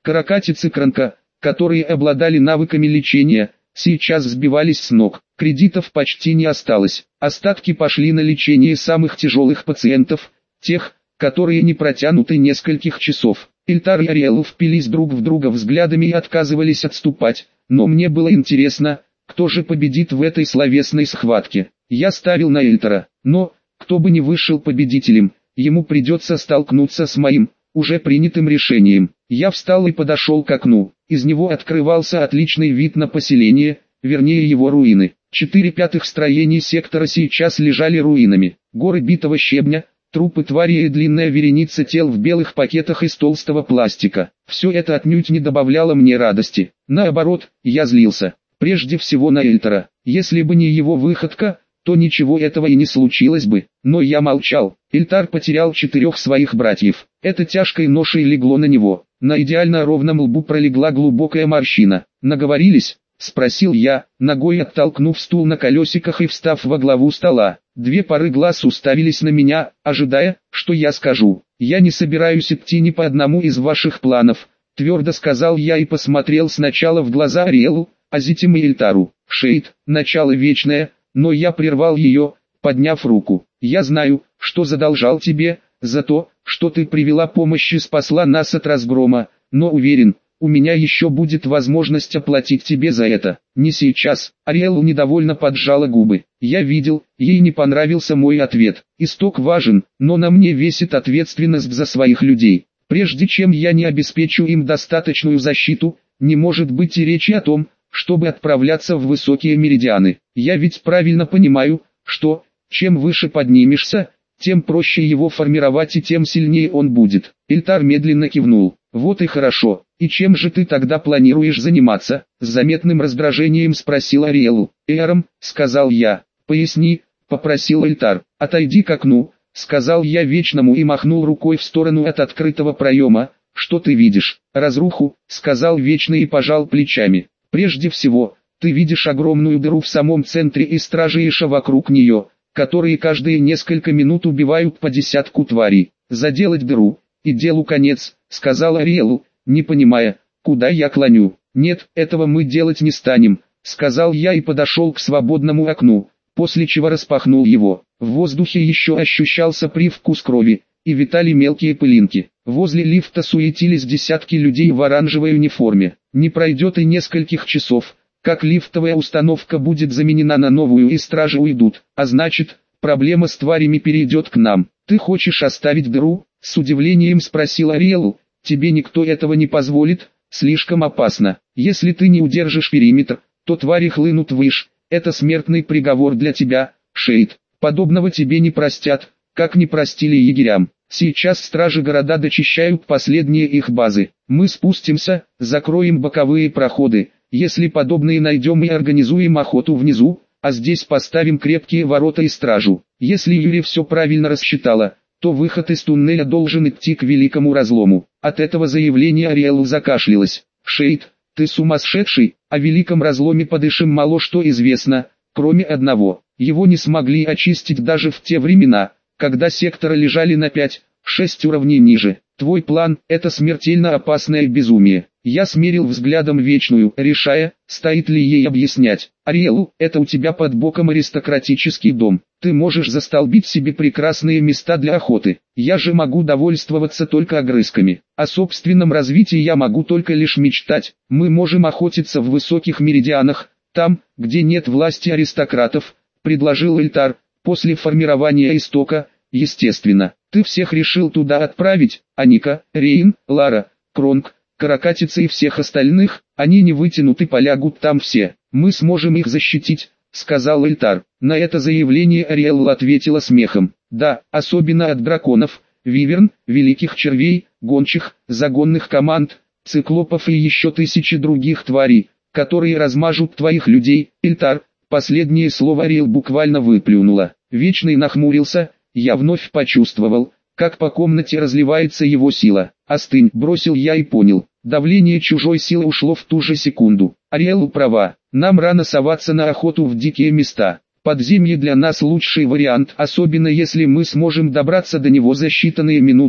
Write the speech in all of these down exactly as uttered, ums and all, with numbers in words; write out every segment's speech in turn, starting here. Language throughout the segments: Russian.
Каракатицы Кранка, которые обладали навыками лечения, сейчас сбивались с ног. Кредитов почти не осталось. Остатки пошли на лечение самых тяжелых пациентов, тех, которые не протянут и нескольких часов. Ильтар и Ариэл впились друг в друга взглядами и отказывались отступать, но мне было интересно, кто же победит в этой словесной схватке. Я ставил на Ильтара, но, кто бы ни вышел победителем, ему придется столкнуться с моим, уже принятым решением. Я встал и подошел к окну. Из него открывался отличный вид на поселение, вернее его руины. Четыре пятых строений сектора сейчас лежали руинами. Горы битого щебня, трупы твари и длинная вереница тел в белых пакетах из толстого пластика. Все это отнюдь не добавляло мне радости. Наоборот, я злился. Прежде всего на Эльтара. Если бы не его выходка, то ничего этого и не случилось бы. Но я молчал. Ильтар потерял четырех своих братьев. Это тяжкой ношей легло на него. На идеально ровном лбу пролегла глубокая морщина. «Наговорились?» — спросил я, ногой оттолкнув стул на колесиках и встав во главу стола. Две пары глаз уставились на меня, ожидая, что я скажу. «Я не собираюсь идти ни по одному из ваших планов», — твердо сказал я и посмотрел сначала в глаза Ариэлу, а затем и Ильтару. «Шейд, начало вечное», но я прервал ее, подняв руку. «Я знаю, что задолжал тебе, за то, что ты привела помощь и спасла нас от разгрома, но уверен, у меня еще будет возможность оплатить тебе за это. Не сейчас». Ариэлу недовольно поджала губы. Я видел, ей не понравился мой ответ. Исток важен, но на мне весит ответственность за своих людей. Прежде чем я не обеспечу им достаточную защиту, не может быть и речи о том, чтобы отправляться в высокие меридианы. Я ведь правильно понимаю, что, чем выше поднимешься, тем проще его формировать и тем сильнее он будет. Ильтар медленно кивнул. «Вот и хорошо. И чем же ты тогда планируешь заниматься?» С заметным раздражением спросил Ариэлу. «Эром», — сказал я. «Поясни», — попросил Ильтар. «Отойди к окну», — сказал я Вечному и махнул рукой в сторону от открытого проема. «Что ты видишь?» «Разруху», — сказал Вечный и пожал плечами. «Прежде всего, ты видишь огромную дыру в самом центре и стражиша вокруг нее, которые каждые несколько минут убивают по десятку тварей. Заделать дыру, и делу конец», — сказал Ариэлу, не понимая, куда я клоню. «Нет, этого мы делать не станем», — сказал я и подошел к свободному окну, после чего распахнул его. В воздухе еще ощущался привкус крови, и витали мелкие пылинки. Возле лифта суетились десятки людей в оранжевой униформе. Не пройдет и нескольких часов, как лифтовая установка будет заменена на новую и стражи уйдут, а значит, проблема с тварями перейдет к нам. «Ты хочешь оставить дыру?» — с удивлением спросил Ариэлу. «Тебе никто этого не позволит, слишком опасно. Если ты не удержишь периметр, то твари хлынут выше. Это смертный приговор для тебя, Шейд. Подобного тебе не простят, как не простили егерям. Сейчас стражи города дочищают последние их базы. Мы спустимся, закроем боковые проходы, если подобные найдем, и организуем охоту внизу, а здесь поставим крепкие ворота и стражу. Если Юри все правильно рассчитала, то выход из туннеля должен идти к великому разлому». От этого заявления Ариэлу закашлялась. «Шейд, ты сумасшедший? О великом разломе подышим мало что известно, кроме одного. Его не смогли очистить даже в те времена, когда секторы лежали на пять-шесть уровней ниже. Твой план – это смертельно опасное безумие». Я смерил взглядом Вечную, решая, стоит ли ей объяснять. «Ариэлу, это у тебя под боком аристократический дом. Ты можешь застолбить себе прекрасные места для охоты. Я же могу довольствоваться только огрызками. О собственном развитии я могу только лишь мечтать. Мы можем охотиться в высоких меридианах, там, где нет власти аристократов», — предложил Ильтар. «После формирования истока, естественно. Ты всех решил туда отправить, Аника, Рейн, Лара, Кронг, Каракатицы и всех остальных, они не вытянут и полягут там все. Мы сможем их защитить», — сказал Ильтар. На это заявление Ариэлла ответила смехом. «Да, особенно от драконов, виверн, великих червей, гончих, загонных команд, циклопов и еще тысячи других тварей, которые размажут твоих людей». «Ильтар», последнее слово Ариэл буквально выплюнула. Вечный нахмурился, я вновь почувствовал, как по комнате разливается его сила. «Остынь», — бросил я и понял. Давление чужой силы ушло в ту же секунду. Ариэлу права, нам рано соваться на охоту в дикие места. Подземье для нас лучший вариант, особенно если мы сможем добраться до него за считанные минуты,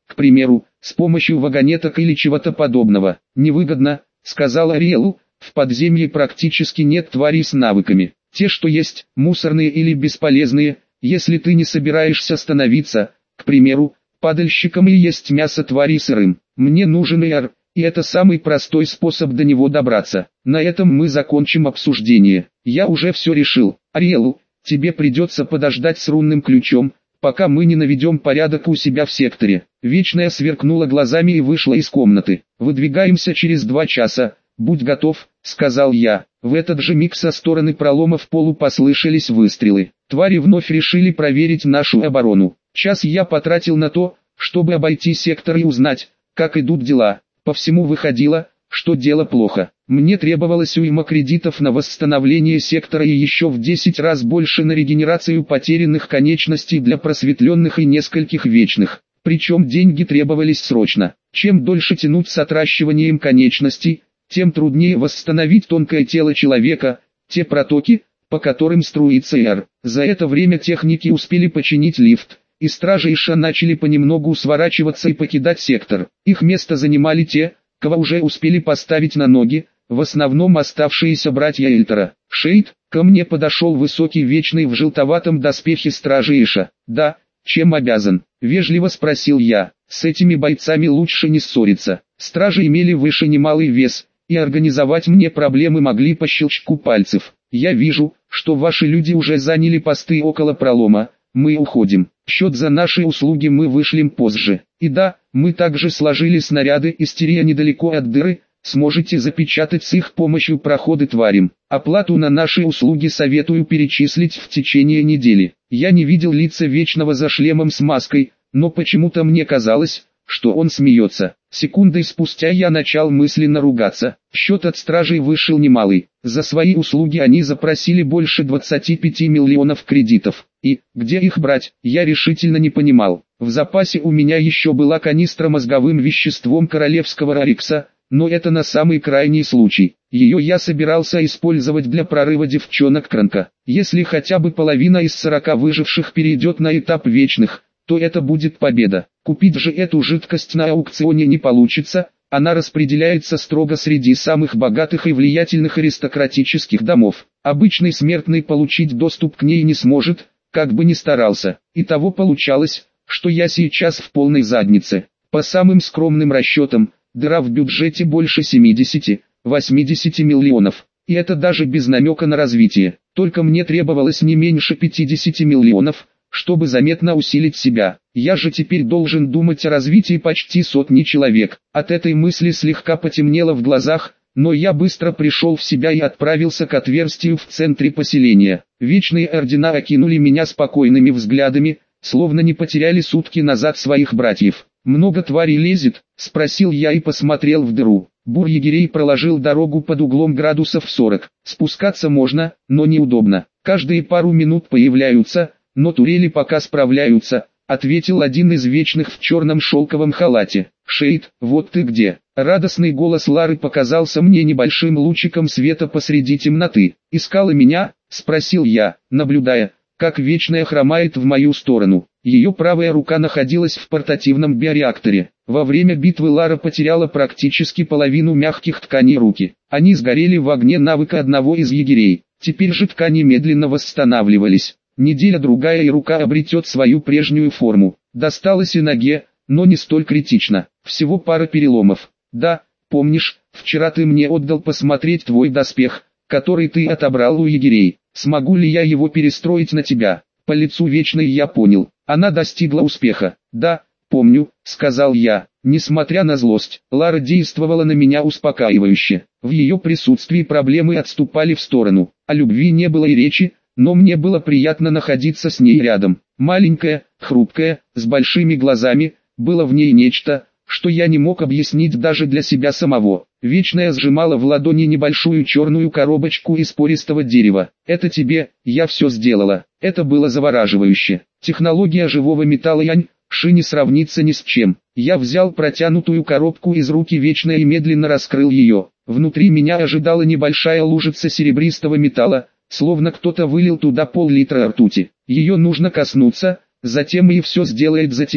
к примеру, с помощью вагонеток или чего-то подобного. Невыгодно, сказал Ариэлу, в подземье практически нет тварей с навыками. Те, что есть, мусорные или бесполезные, если ты не собираешься становиться, к примеру, падальщиком и есть мясо тварей сырым. Мне нужен Эр, и это самый простой способ до него добраться. На этом мы закончим обсуждение. Я уже все решил. Ариэлу, тебе придется подождать с рунным ключом, пока мы не наведем порядок у себя в секторе. Вечная сверкнула глазами и вышла из комнаты. Выдвигаемся через два часа. Будь готов, сказал я. В этот же миг со стороны пролома в полу послышались выстрелы. Твари вновь решили проверить нашу оборону. Час я потратил на то, чтобы обойти сектор и узнать, как идут дела. По всему выходило, что дело плохо. Мне требовалось уйма кредитов на восстановление сектора и еще в десять раз больше на регенерацию потерянных конечностей для просветленных и нескольких вечных. Причем деньги требовались срочно. Чем дольше тянуть с отращиванием конечностей, тем труднее восстановить тонкое тело человека, те протоки, по которым струится Эр. За это время техники успели починить лифт, и стражи Иша начали понемногу сворачиваться и покидать сектор. Их место занимали те, кого уже успели поставить на ноги, в основном оставшиеся братья Эльтера. Шейд, ко мне подошел высокий вечный в желтоватом доспехе стражи Иша. «Да, чем обязан?» — вежливо спросил я. «С этими бойцами лучше не ссориться. Стражи имели выше немалый вес, и организовать мне проблемы могли по щелчку пальцев. Я вижу, что ваши люди уже заняли посты около пролома. Мы уходим. Счет за наши услуги мы вышлем позже. И да, мы также сложили снаряды истерия недалеко от дыры, сможете запечатать с их помощью проходы тварям. Оплату на наши услуги советую перечислить в течение недели». Я не видел лица Вечного за шлемом с маской, но почему-то мне казалось, что он смеется. Секундой спустя я начал мысленно ругаться. Счет от стражей вышел немалый. За свои услуги они запросили больше двадцати пяти миллионов кредитов. И, где их брать, я решительно не понимал. В запасе у меня еще была канистра мозговым веществом королевского Рарикса, но это на самый крайний случай. Ее я собирался использовать для прорыва девчонок Кранка. Если хотя бы половина из сорока выживших перейдет на этап вечных, то это будет победа. Купить же эту жидкость на аукционе не получится, она распределяется строго среди самых богатых и влиятельных аристократических домов. Обычный смертный получить доступ к ней не сможет, как бы ни старался. Итого получалось, что я сейчас в полной заднице. По самым скромным расчетам, дыра в бюджете больше семидесяти-восьмидесяти миллионов. И это даже без намека на развитие. Только мне требовалось не меньше пятидесяти миллионов, чтобы заметно усилить себя. Я же теперь должен думать о развитии почти сотни человек. От этой мысли слегка потемнело в глазах, но я быстро пришел в себя и отправился к отверстию в центре поселения. Вечные ордена окинули меня спокойными взглядами, словно не потеряли сутки назад своих братьев. «Много тварей лезет?» — спросил я и посмотрел в дыру. Бур-егерей проложил дорогу под углом градусов сорок. Спускаться можно, но неудобно. Каждые пару минут появляются, но турели пока справляются, ответил один из вечных в черном шелковом халате. «Шейд, вот ты где!» Радостный голос Лары показался мне небольшим лучиком света посреди темноты. «Искала меня?» — спросил я, наблюдая, как Вечная хромает в мою сторону. Ее правая рука находилась в портативном биореакторе. Во время битвы Лара потеряла практически половину мягких тканей руки. Они сгорели в огне навыка одного из егерей. Теперь же ткани медленно восстанавливались. Неделя-другая и рука обретет свою прежнюю форму. Досталось и ноге, но не столь критично. Всего пара переломов. «Да, помнишь, вчера ты мне отдал посмотреть твой доспех, который ты отобрал у егерей. Смогу ли я его перестроить на тебя?» По лицу Вечной я понял. Она достигла успеха. «Да, помню», — сказал я. Несмотря на злость, Лара действовала на меня успокаивающе. В ее присутствии проблемы отступали в сторону. О любви не было и речи, но мне было приятно находиться с ней рядом. Маленькая, хрупкая, с большими глазами, было в ней нечто, что я не мог объяснить даже для себя самого. Вечная сжимала в ладони небольшую черную коробочку из пористого дерева. «Это тебе, я все сделала». Это было завораживающе. Технология живого металла Янь-Ши не сравнится ни с чем. Я взял протянутую коробку из руки Вечной и медленно раскрыл ее. Внутри меня ожидала небольшая лужица серебристого металла, словно кто-то вылил туда пол-литра ртути. Ее нужно коснуться, затем и все сделает за тебя,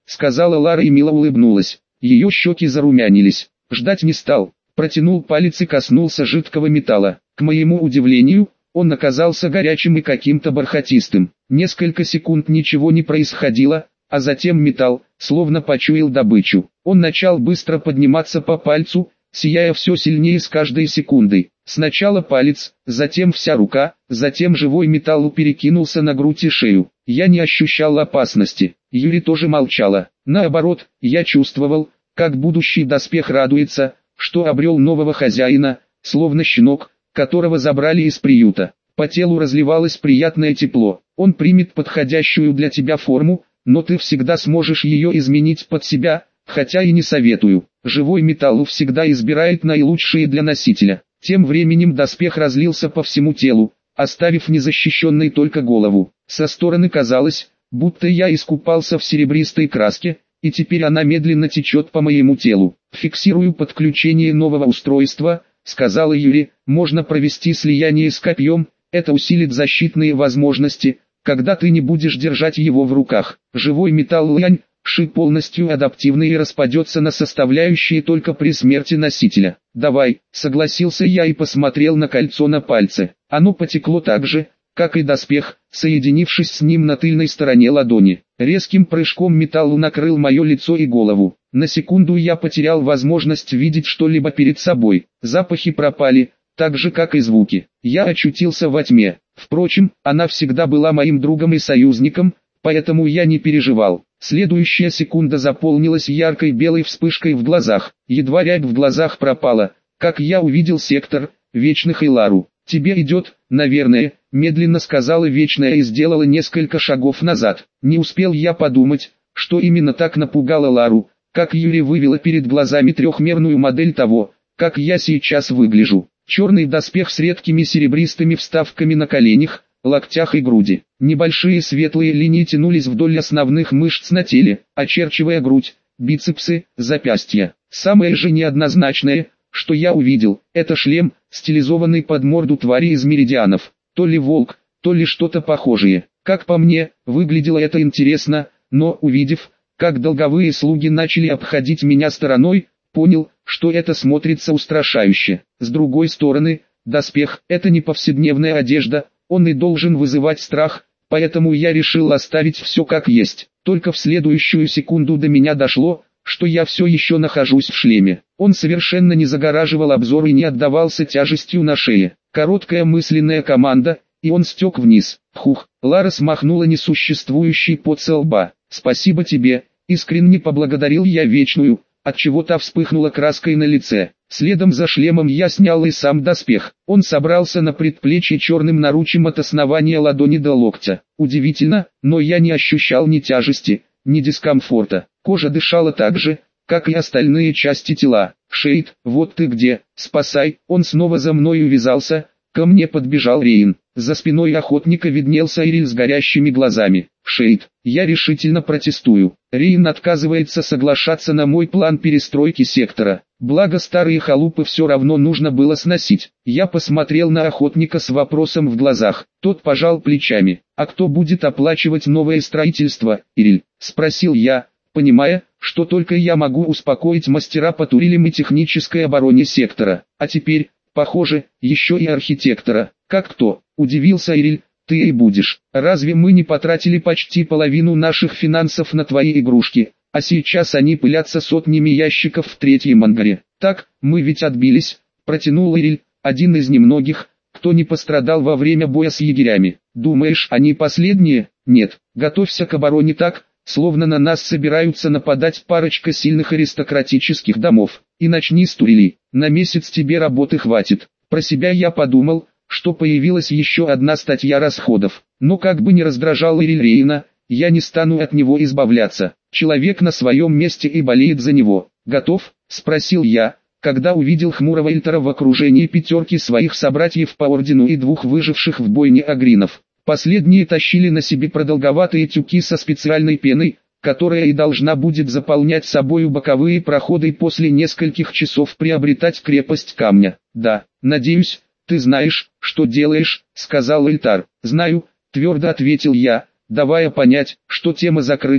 сказала Лара и мило улыбнулась. Ее щеки зарумянились. Ждать не стал. Протянул палец и коснулся жидкого металла. К моему удивлению, он оказался горячим и каким-то бархатистым. Несколько секунд ничего не происходило, а затем металл, словно почуял добычу. Он начал быстро подниматься по пальцу, сияя все сильнее с каждой секундой. Сначала палец, затем вся рука, затем живой металл перекинулся на грудь и шею. Я не ощущал опасности. Юри тоже молчала. Наоборот, я чувствовал, как будущий доспех радуется, что обрел нового хозяина, словно щенок, которого забрали из приюта. По телу разливалось приятное тепло. Он примет подходящую для тебя форму, но ты всегда сможешь ее изменить под себя, хотя и не советую. Живой металл всегда избирает наилучшие для носителя. Тем временем доспех разлился по всему телу, оставив незащищенной только голову. Со стороны казалось, будто я искупался в серебристой краске, и теперь она медленно течет по моему телу. «Фиксирую подключение нового устройства», — сказала Юри, — «можно провести слияние с копьем, это усилит защитные возможности, когда ты не будешь держать его в руках. Живой металл лань, ши полностью адаптивный и распадется на составляющие только при смерти носителя». «Давай», — согласился я и посмотрел на кольцо на пальце. Оно потекло так же, как и доспех, соединившись с ним на тыльной стороне ладони. Резким прыжком металл накрыл мое лицо и голову. На секунду я потерял возможность видеть что-либо перед собой. Запахи пропали, так же как и звуки. Я очутился во тьме. Впрочем, она всегда была моим другом и союзником, поэтому я не переживал. Следующая секунда заполнилась яркой белой вспышкой в глазах. Едва рябь в глазах пропала, как я увидел сектор Вечных и Лару. «Тебе идет, наверное», — медленно сказала Вечная и сделала несколько шагов назад. Не успел я подумать, что именно так напугало Лару, как Юри вывела перед глазами трехмерную модель того, как я сейчас выгляжу. Черный доспех с редкими серебристыми вставками на коленях, локтях и груди. Небольшие светлые линии тянулись вдоль основных мышц на теле, очерчивая грудь, бицепсы, запястья. Самое же неоднозначное, что я увидел, это шлем, стилизованный под морду твари из меридианов. То ли волк, то ли что-то похожее. Как по мне, выглядело это интересно, но увидев, как долговые слуги начали обходить меня стороной, понял, что это смотрится устрашающе. С другой стороны, доспех – это не повседневная одежда, он и должен вызывать страх, поэтому я решил оставить все как есть. Только в следующую секунду до меня дошло, что я все еще нахожусь в шлеме. Он совершенно не загораживал обзор и не отдавался тяжестью на шее. Короткая мысленная команда, и он стек вниз. Хух, Лара смахнула несуществующий пот со лба. «Спасибо тебе», — искренне поблагодарил я Вечную, отчего та вспыхнула краской на лице. Следом за шлемом я снял и сам доспех. Он собрался на предплечье черным наручем от основания ладони до локтя. Удивительно, но я не ощущал ни тяжести, ни дискомфорта. Кожа дышала так же, как и остальные части тела. «Шейд, вот ты где, спасай!» Он снова за мной увязался. Ко мне подбежал Рейн. За спиной охотника виднелся Ириль с горящими глазами. «Шейд, я решительно протестую. Рейн отказывается соглашаться на мой план перестройки сектора. Благо старые халупы все равно нужно было сносить». Я посмотрел на охотника с вопросом в глазах. Тот пожал плечами. «А кто будет оплачивать новое строительство, Ириль?» — спросил я, понимая, что только я могу успокоить мастера по турелям и технической обороне сектора. А теперь, похоже, еще и архитектора. «Как кто?» — удивился Ириль. «Ты и будешь. Разве мы не потратили почти половину наших финансов на твои игрушки, а сейчас они пылятся сотнями ящиков в третьем ангаре?» «Так, мы ведь отбились», — протянул Ириль, один из немногих, кто не пострадал во время боя с егерями. «Думаешь, они последние?» «Нет, готовься к обороне так, словно на нас собираются нападать парочка сильных аристократических домов. И начни с турелей, на месяц тебе работы хватит». Про себя я подумал, что появилась еще одна статья расходов. Но как бы ни раздражал Ириль Рейна, я не стану от него избавляться. Человек на своем месте и болеет за него. «Готов?» — спросил я, когда увидел хмурого Эльтера в окружении пятерки своих собратьев по ордену и двух выживших в бойне агринов. Последние тащили на себе продолговатые тюки со специальной пеной, которая и должна будет заполнять собою боковые проходы и после нескольких часов приобретать крепость камня. «Да, надеюсь, ты знаешь, что делаешь», — сказал Эльтар. «Знаю», — твердо ответил я, давая понять, что тема закрыта,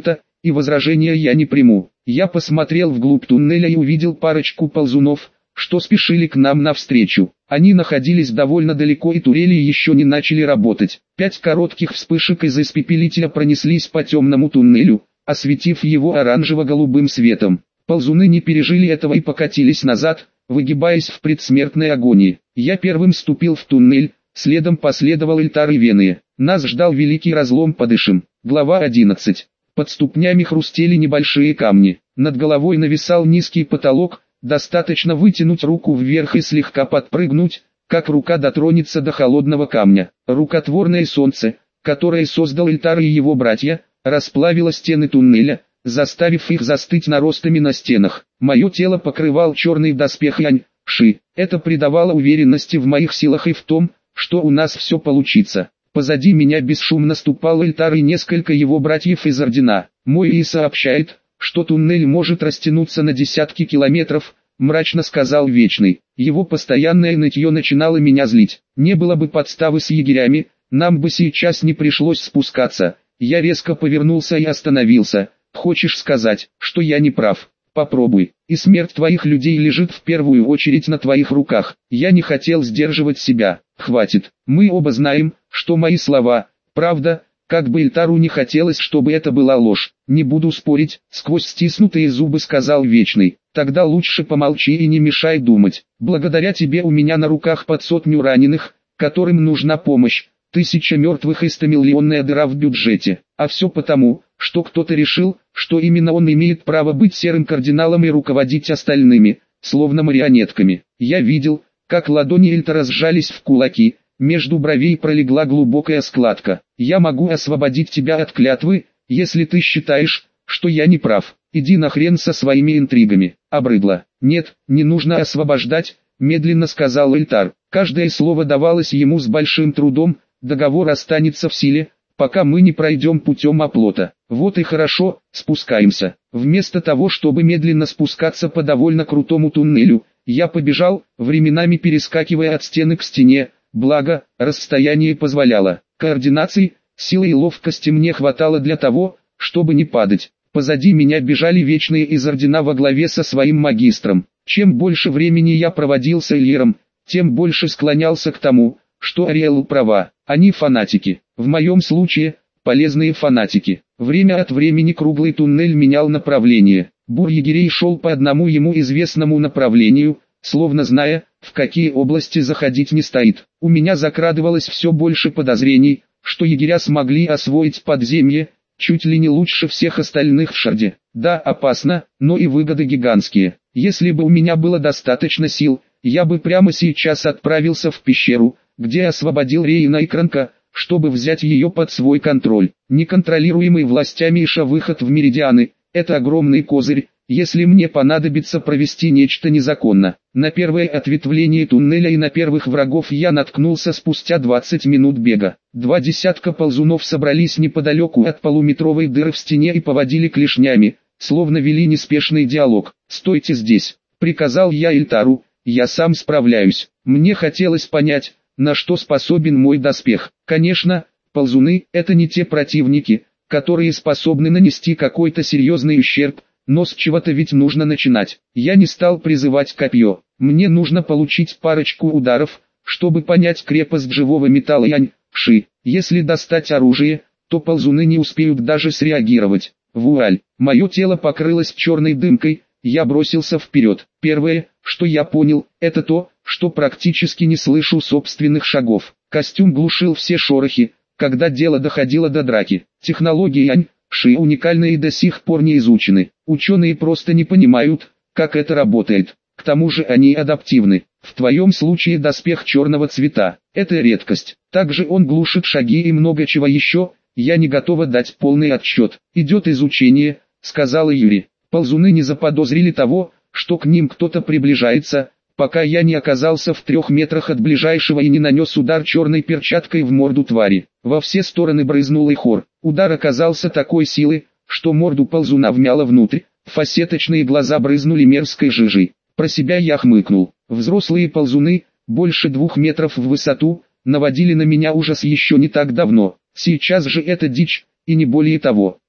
и возражения я не приму. Я посмотрел вглубь туннеля и увидел парочку ползунов, что спешили к нам навстречу. Они находились довольно далеко и турели еще не начали работать. Пять коротких вспышек из испепелителя пронеслись по темному туннелю, осветив его оранжево-голубым светом. Ползуны не пережили этого и покатились назад, выгибаясь в предсмертной агонии. Я первым вступил в туннель, следом последовал Эльтар и Вены. Нас ждал великий разлом под Ишем. Глава одиннадцать. Под ступнями хрустели небольшие камни. Над головой нависал низкий потолок, достаточно вытянуть руку вверх и слегка подпрыгнуть, как рука дотронется до холодного камня. Рукотворное солнце, которое создал Эльтар и его братья, расплавило стены туннеля, заставив их застыть наростами на стенах. Мое тело покрывал черный доспех Янь-Ши. Это придавало уверенности в моих силах и в том, что у нас все получится. Позади меня бесшумно ступал Эльтар и несколько его братьев из Ордена. Мой И сообщает, что туннель может растянуться на десятки километров, мрачно сказал Вечный. Его постоянное нытье начинало меня злить. Не было бы подставы с егерями, нам бы сейчас не пришлось спускаться. Я резко повернулся и остановился. Хочешь сказать, что я не прав? Попробуй. И смерть твоих людей лежит в первую очередь на твоих руках. Я не хотел сдерживать себя. Хватит. Мы оба знаем, что мои слова – правда, как бы Эльтару не хотелось, чтобы это была ложь. Не буду спорить, сквозь стиснутые зубы сказал Вечный. Тогда лучше помолчи и не мешай думать. Благодаря тебе у меня на руках под сотню раненых, которым нужна помощь. Тысяча мертвых и стомиллионная дыра в бюджете. А все потому, что кто-то решил, что именно он имеет право быть серым кардиналом и руководить остальными, словно марионетками. Я видел, как ладони Эльтара сжались в кулаки, между бровей пролегла глубокая складка. Я могу освободить тебя от клятвы, если ты считаешь, что я не прав. Иди нахрен со своими интригами. Обрыдло. Нет, не нужно освобождать, медленно сказал Эльтар. Каждое слово давалось ему с большим трудом. Договор останется в силе, пока мы не пройдем путем оплота. Вот и хорошо, спускаемся. Вместо того, чтобы медленно спускаться по довольно крутому туннелю, я побежал, временами перескакивая от стены к стене, благо, расстояние позволяло. Координации, силы и ловкости мне хватало для того, чтобы не падать. Позади меня бежали Вечные из Ордена во главе со своим магистром. Чем больше времени я проводил с Эльером, тем больше склонялся к тому, что Ариэл права. Они фанатики. В моем случае, полезные фанатики. Время от времени круглый туннель менял направление. Бур егерей шел по одному ему известному направлению, словно зная, в какие области заходить не стоит. У меня закрадывалось все больше подозрений, что егеря смогли освоить подземье, чуть ли не лучше всех остальных в Шарде. Да, опасно, но и выгоды гигантские. Если бы у меня было достаточно сил, я бы прямо сейчас отправился в пещеру, где освободил Рейна и Кранка, чтобы взять ее под свой контроль. Неконтролируемый властями Иша выход в Меридианы – это огромный козырь, если мне понадобится провести нечто незаконно. На первое ответвление туннеля и на первых врагов я наткнулся спустя двадцать минут бега. Два десятка ползунов собрались неподалеку от полуметровой дыры в стене и поводили клешнями, словно вели неспешный диалог. «Стойте здесь», – приказал я Эльтару, – «я сам справляюсь». Мне хотелось понять, на что способен мой доспех. Конечно, ползуны – это не те противники, которые способны нанести какой-то серьезный ущерб, но с чего-то ведь нужно начинать. Я не стал призывать копье. Мне нужно получить парочку ударов, чтобы понять крепость живого металла Янь-Ши. Если достать оружие, то ползуны не успеют даже среагировать. Вуаль. Мое тело покрылось черной дымкой, я бросился вперед. Первое, что я понял, это то, что практически не слышу собственных шагов. Костюм глушил все шорохи, когда дело доходило до драки. Технологии Янь-Ши уникальны и до сих пор не изучены. Ученые просто не понимают, как это работает. К тому же они адаптивны. В твоем случае доспех черного цвета. Это редкость. Также он глушит шаги и много чего еще. Я не готова дать полный отчет. Идет изучение, сказала Юри. Ползуны не заподозрили того, что к ним кто-то приближается, пока я не оказался в трех метрах от ближайшего и не нанес удар черной перчаткой в морду твари. Во все стороны брызнул ихор. Удар оказался такой силы, что морду ползуна вмяло внутрь, фасеточные глаза брызнули мерзкой жижей. Про себя я хмыкнул. Взрослые ползуны, больше двух метров в высоту, наводили на меня ужас еще не так давно. Сейчас же это дичь, и не более того.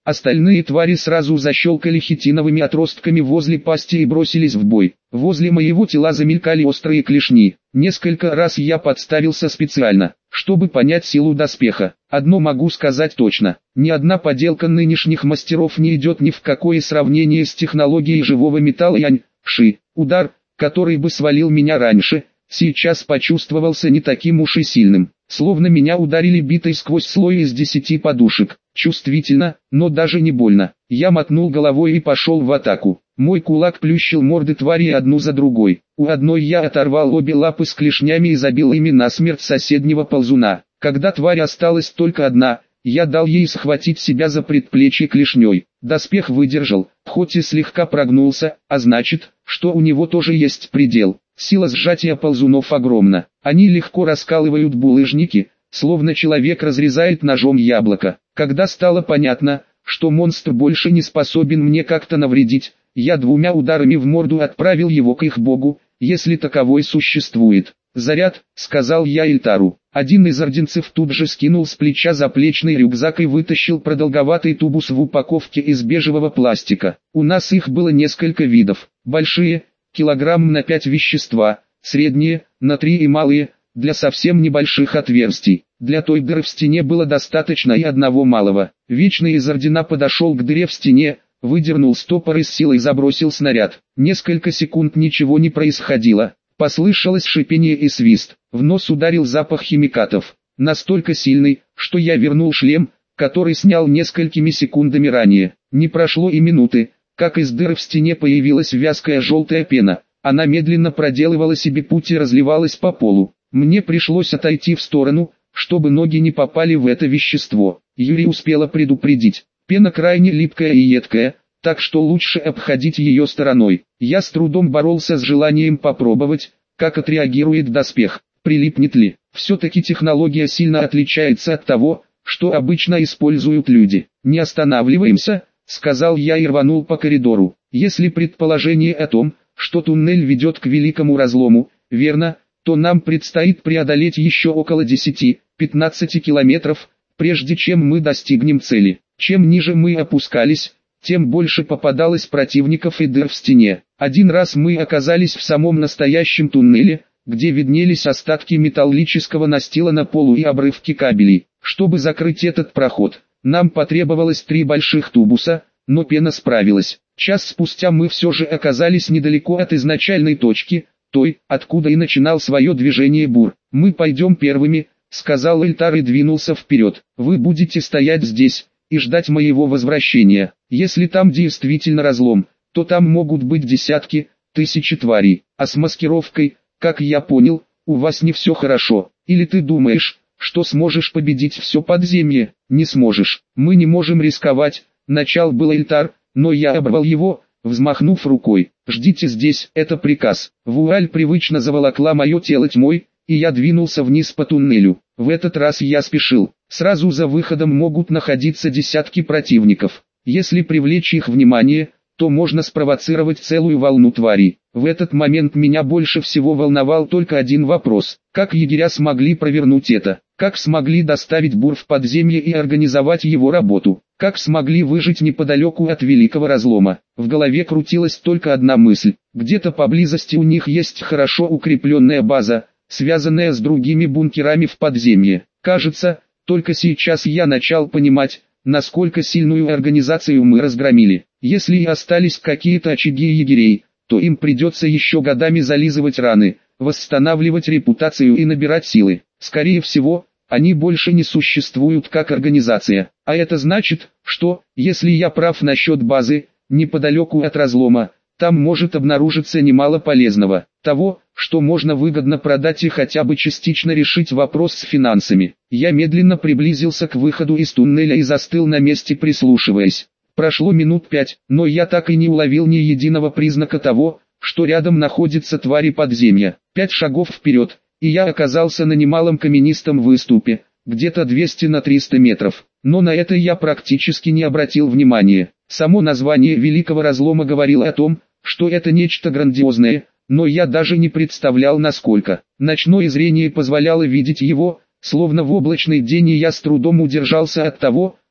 Остальные твари сразу защелкали хитиновыми отростками возле пасти и бросились в бой. Возле моего тела замелькали острые клешни. Несколько раз я подставился специально, чтобы понять силу доспеха. Одно могу сказать точно: ни одна поделка нынешних мастеров не идет ни в какое сравнение с технологией живого металла Янь-Ши. Удар, который бы свалил меня раньше, сейчас почувствовался не таким уж и сильным. Словно меня ударили битой сквозь слой из десяти подушек. Чувствительно, но даже не больно. Я мотнул головой и пошел в атаку. Мой кулак плющил морды твари одну за другой. У одной я оторвал обе лапы с клешнями и забил ими насмерть соседнего ползуна. Когда тварь осталась только одна, я дал ей схватить себя за предплечье клешней. Доспех выдержал, хоть и слегка прогнулся, а значит, что у него тоже есть предел. Сила сжатия ползунов огромна. Они легко раскалывают булыжники, словно человек разрезает ножом яблоко. Когда стало понятно, что монстр больше не способен мне как-то навредить, я двумя ударами в морду отправил его к их богу, если таковой существует. «Заряд», — сказал я Ильтару. Один из орденцев тут же скинул с плеча заплечный рюкзак и вытащил продолговатый тубус в упаковке из бежевого пластика. У нас их было несколько видов. Большие, килограмм на пять вещества, средние, на три и малые, для совсем небольших отверстий. Для той дыры в стене было достаточно и одного малого. Вечный из ордена подошел к дыре в стене, выдернул стопор и с силой забросил снаряд. Несколько секунд ничего не происходило. Послышалось шипение и свист. В нос ударил запах химикатов. Настолько сильный, что я вернул шлем, который снял несколькими секундами ранее. Не прошло и минуты, как из дыры в стене появилась вязкая желтая пена. Она медленно проделывала себе путь и разливалась по полу. Мне пришлось отойти в сторону, чтобы ноги не попали в это вещество. Юри успела предупредить. Пена крайне липкая и едкая, так что лучше обходить ее стороной. Я с трудом боролся с желанием попробовать, как отреагирует доспех, прилипнет ли. Все-таки технология сильно отличается от того, что обычно используют люди. «Не останавливаемся», — сказал я и рванул по коридору. Если предположение о том, что туннель ведет к великому разлому, верно, то нам предстоит преодолеть еще около десяти-пятнадцати километров, прежде чем мы достигнем цели. Чем ниже мы опускались, тем больше попадалось противников и дыр в стене. Один раз мы оказались в самом настоящем туннеле, где виднелись остатки металлического настила на полу и обрывки кабелей. Чтобы закрыть этот проход, нам потребовалось три больших тубуса, но пена справилась. Час спустя мы все же оказались недалеко от изначальной точки, той, откуда и начинал свое движение бур. «Мы пойдем первыми», — сказал Эльтар и двинулся вперед. «Вы будете стоять здесь и ждать моего возвращения. Если там действительно разлом, то там могут быть десятки, тысячи тварей. А с маскировкой, как я понял, у вас не все хорошо. Или ты думаешь, что сможешь победить все подземье? Не сможешь. Мы не можем рисковать», — начал был Эльтар, но я оборвал его, взмахнув рукой. «Ждите здесь, это приказ». Вуаль привычно заволокла мое тело тьмой, и я двинулся вниз по туннелю. В этот раз я спешил. Сразу за выходом могут находиться десятки противников. Если привлечь их внимание, то можно спровоцировать целую волну тварей. В этот момент меня больше всего волновал только один вопрос: как егеря смогли провернуть это? Как смогли доставить бур в подземье и организовать его работу? Как смогли выжить неподалеку от великого разлома? В голове крутилась только одна мысль: где-то поблизости у них есть хорошо укрепленная база, связанная с другими бункерами в подземье. Кажется, только сейчас я начал понимать, насколько сильную организацию мы разгромили. Если и остались какие-то очаги егерей, то им придется еще годами зализывать раны, восстанавливать репутацию и набирать силы. Скорее всего, они больше не существуют как организация. А это значит, что, если я прав насчет базы, неподалеку от разлома, там может обнаружиться немало полезного. Того, что можно выгодно продать и хотя бы частично решить вопрос с финансами. Я медленно приблизился к выходу из туннеля и застыл на месте, прислушиваясь. Прошло минут пять, но я так и не уловил ни единого признака того, что рядом находятся твари подземья. Пять шагов вперед, и я оказался на немалом каменистом выступе, где-то двести на триста метров. Но на это я практически не обратил внимания. Само название Великого Разлома говорило о том, что это нечто грандиозное, но я даже не представлял насколько. Ночное зрение позволяло видеть его, словно в облачный день, и я с трудом удержался от того,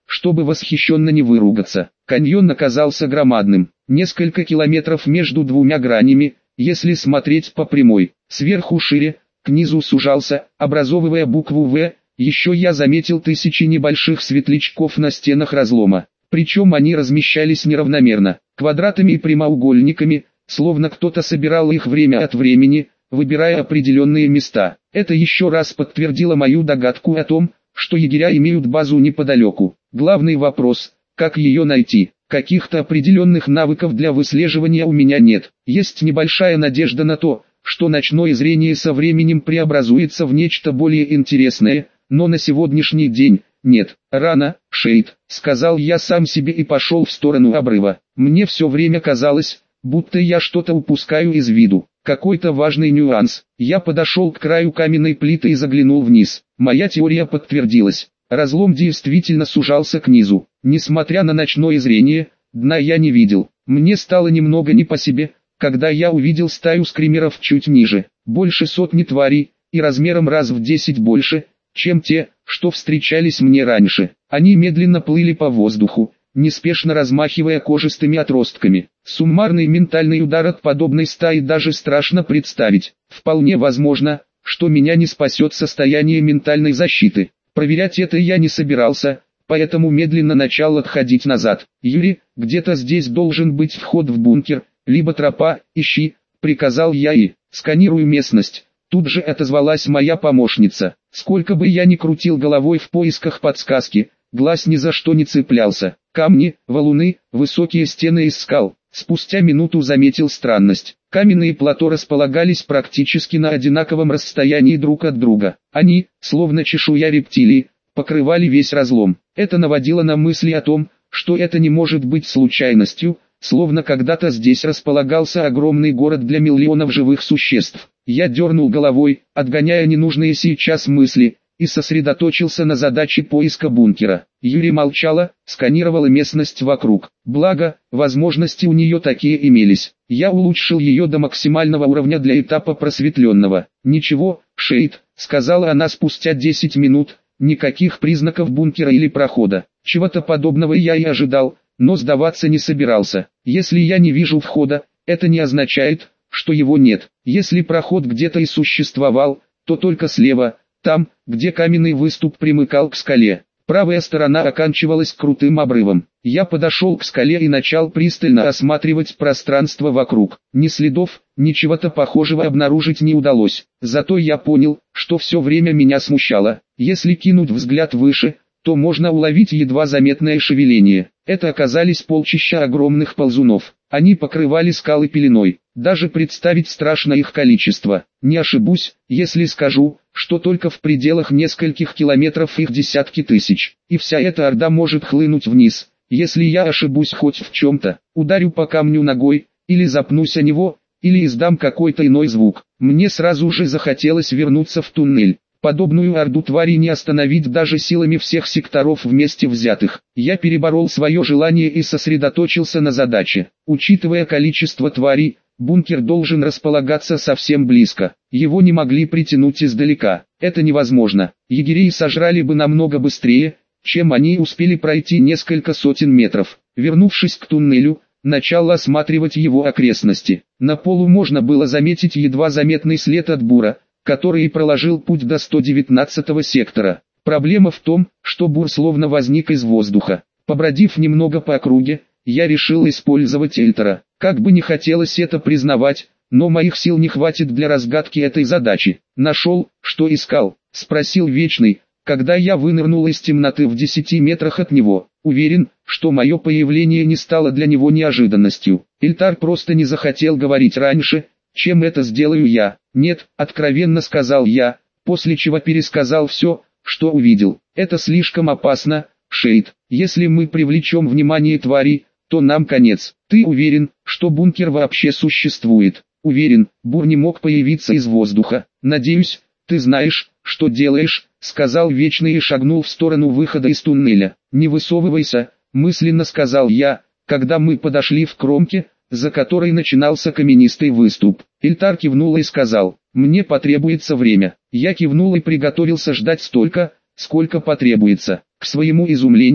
чтобы восхищенно не выругаться. Каньон оказался громадным, несколько километров между двумя гранями, если смотреть по прямой, сверху шире, к низу сужался, образовывая букву «В», еще я заметил тысячи небольших светлячков на стенах разлома, причем они размещались неравномерно, квадратами и прямоугольниками, словно кто-то собирал их время от времени, выбирая определенные места. Это еще раз подтвердило мою догадку о том, что егеря имеют базу неподалеку. Главный вопрос, как ее найти? Каких-то определенных навыков для выслеживания у меня нет. Есть небольшая надежда на то, что ночное зрение со временем преобразуется в нечто более интересное, но на сегодняшний день нет. Рано, Шейд, сказал я сам себе и пошел в сторону обрыва. Мне все время казалось, будто я что-то упускаю из виду. Какой-то важный нюанс. Я подошел к краю каменной плиты и заглянул вниз. Моя теория подтвердилась. Разлом действительно сужался к низу. Несмотря на ночное зрение, дна я не видел. Мне стало немного не по себе, когда я увидел стаю скримеров чуть ниже. Больше сотни тварей, и размером раз в десять больше, чем те, что встречались мне раньше. Они медленно плыли по воздуху, неспешно размахивая кожистыми отростками. Суммарный ментальный удар от подобной стаи даже страшно представить. Вполне возможно, что меня не спасет состояние ментальной защиты. Проверять это я не собирался, поэтому медленно начал отходить назад. «Юрий, где-то здесь должен быть вход в бункер, либо тропа, ищи», — приказал я и, сканирую местность. Тут же отозвалась моя помощница. Сколько бы я ни крутил головой в поисках подсказки, глаз ни за что не цеплялся. Камни, валуны, высокие стены из скал. Спустя минуту заметил странность. Каменные плато располагались практически на одинаковом расстоянии друг от друга. Они, словно чешуя рептилии, покрывали весь разлом. Это наводило на мысли о том, что это не может быть случайностью, словно когда-то здесь располагался огромный город для миллионов живых существ. Я дернул головой, отгоняя ненужные сейчас мысли, и сосредоточился на задаче поиска бункера. Юри молчала, сканировала местность вокруг. Благо, возможности у нее такие имелись. Я улучшил ее до максимального уровня для этапа просветленного. «Ничего, Шейд», — сказала она спустя десять минут, — «никаких признаков бункера или прохода». Чего-то подобного я и ожидал, но сдаваться не собирался. Если я не вижу входа, это не означает, что его нет. Если проход где-то и существовал, то только слева, там, где каменный выступ примыкал к скале. Правая сторона оканчивалась крутым обрывом. Я подошел к скале и начал пристально осматривать пространство вокруг. Ни следов, ничего-то похожего обнаружить не удалось. Зато я понял, что все время меня смущало. Если кинуть взгляд выше, то можно уловить едва заметное шевеление. Это оказались полчища огромных ползунов. Они покрывали скалы пеленой. Даже представить страшно их количество. Не ошибусь, если скажу, что только в пределах нескольких километров их десятки тысяч. И вся эта орда может хлынуть вниз. Если я ошибусь хоть в чем-то, ударю по камню ногой, или запнусь о него, или издам какой-то иной звук. Мне сразу же захотелось вернуться в туннель. Подобную орду тварей не остановить даже силами всех секторов вместе взятых. Я переборол свое желание и сосредоточился на задаче. Учитывая количество тварей, бункер должен располагаться совсем близко. Его не могли притянуть издалека. Это невозможно. Егерей сожрали бы намного быстрее, чем они успели пройти несколько сотен метров. Вернувшись к туннелю, начал осматривать его окрестности. На полу можно было заметить едва заметный след от бура, который и проложил путь до сто девятнадцатого сектора. Проблема в том, что бур словно возник из воздуха. Побродив немного по округе, я решил использовать Эльтера. Как бы не хотелось это признавать, но моих сил не хватит для разгадки этой задачи. «Нашел, что искал?» — спросил Вечный, когда я вынырнул из темноты в десяти метрах от него. Уверен, что мое появление не стало для него неожиданностью. Эльтар просто не захотел говорить раньше, чем это сделаю я. «Нет», — откровенно сказал я, после чего пересказал все, что увидел. «Это слишком опасно, Шейд. Если мы привлечем внимание тварей, то нам конец. Ты уверен, что бункер вообще существует?» «Уверен, бур не мог появиться из воздуха. Надеюсь, ты знаешь, что делаешь», — сказал Вечный и шагнул в сторону выхода из туннеля. «Не высовывайся», — мысленно сказал я, когда мы подошли в кромке, за которой начинался каменистый выступ. Эльтар кивнул и сказал: «Мне потребуется время». Я кивнул и приготовился ждать столько, сколько потребуется. К своему изумлению,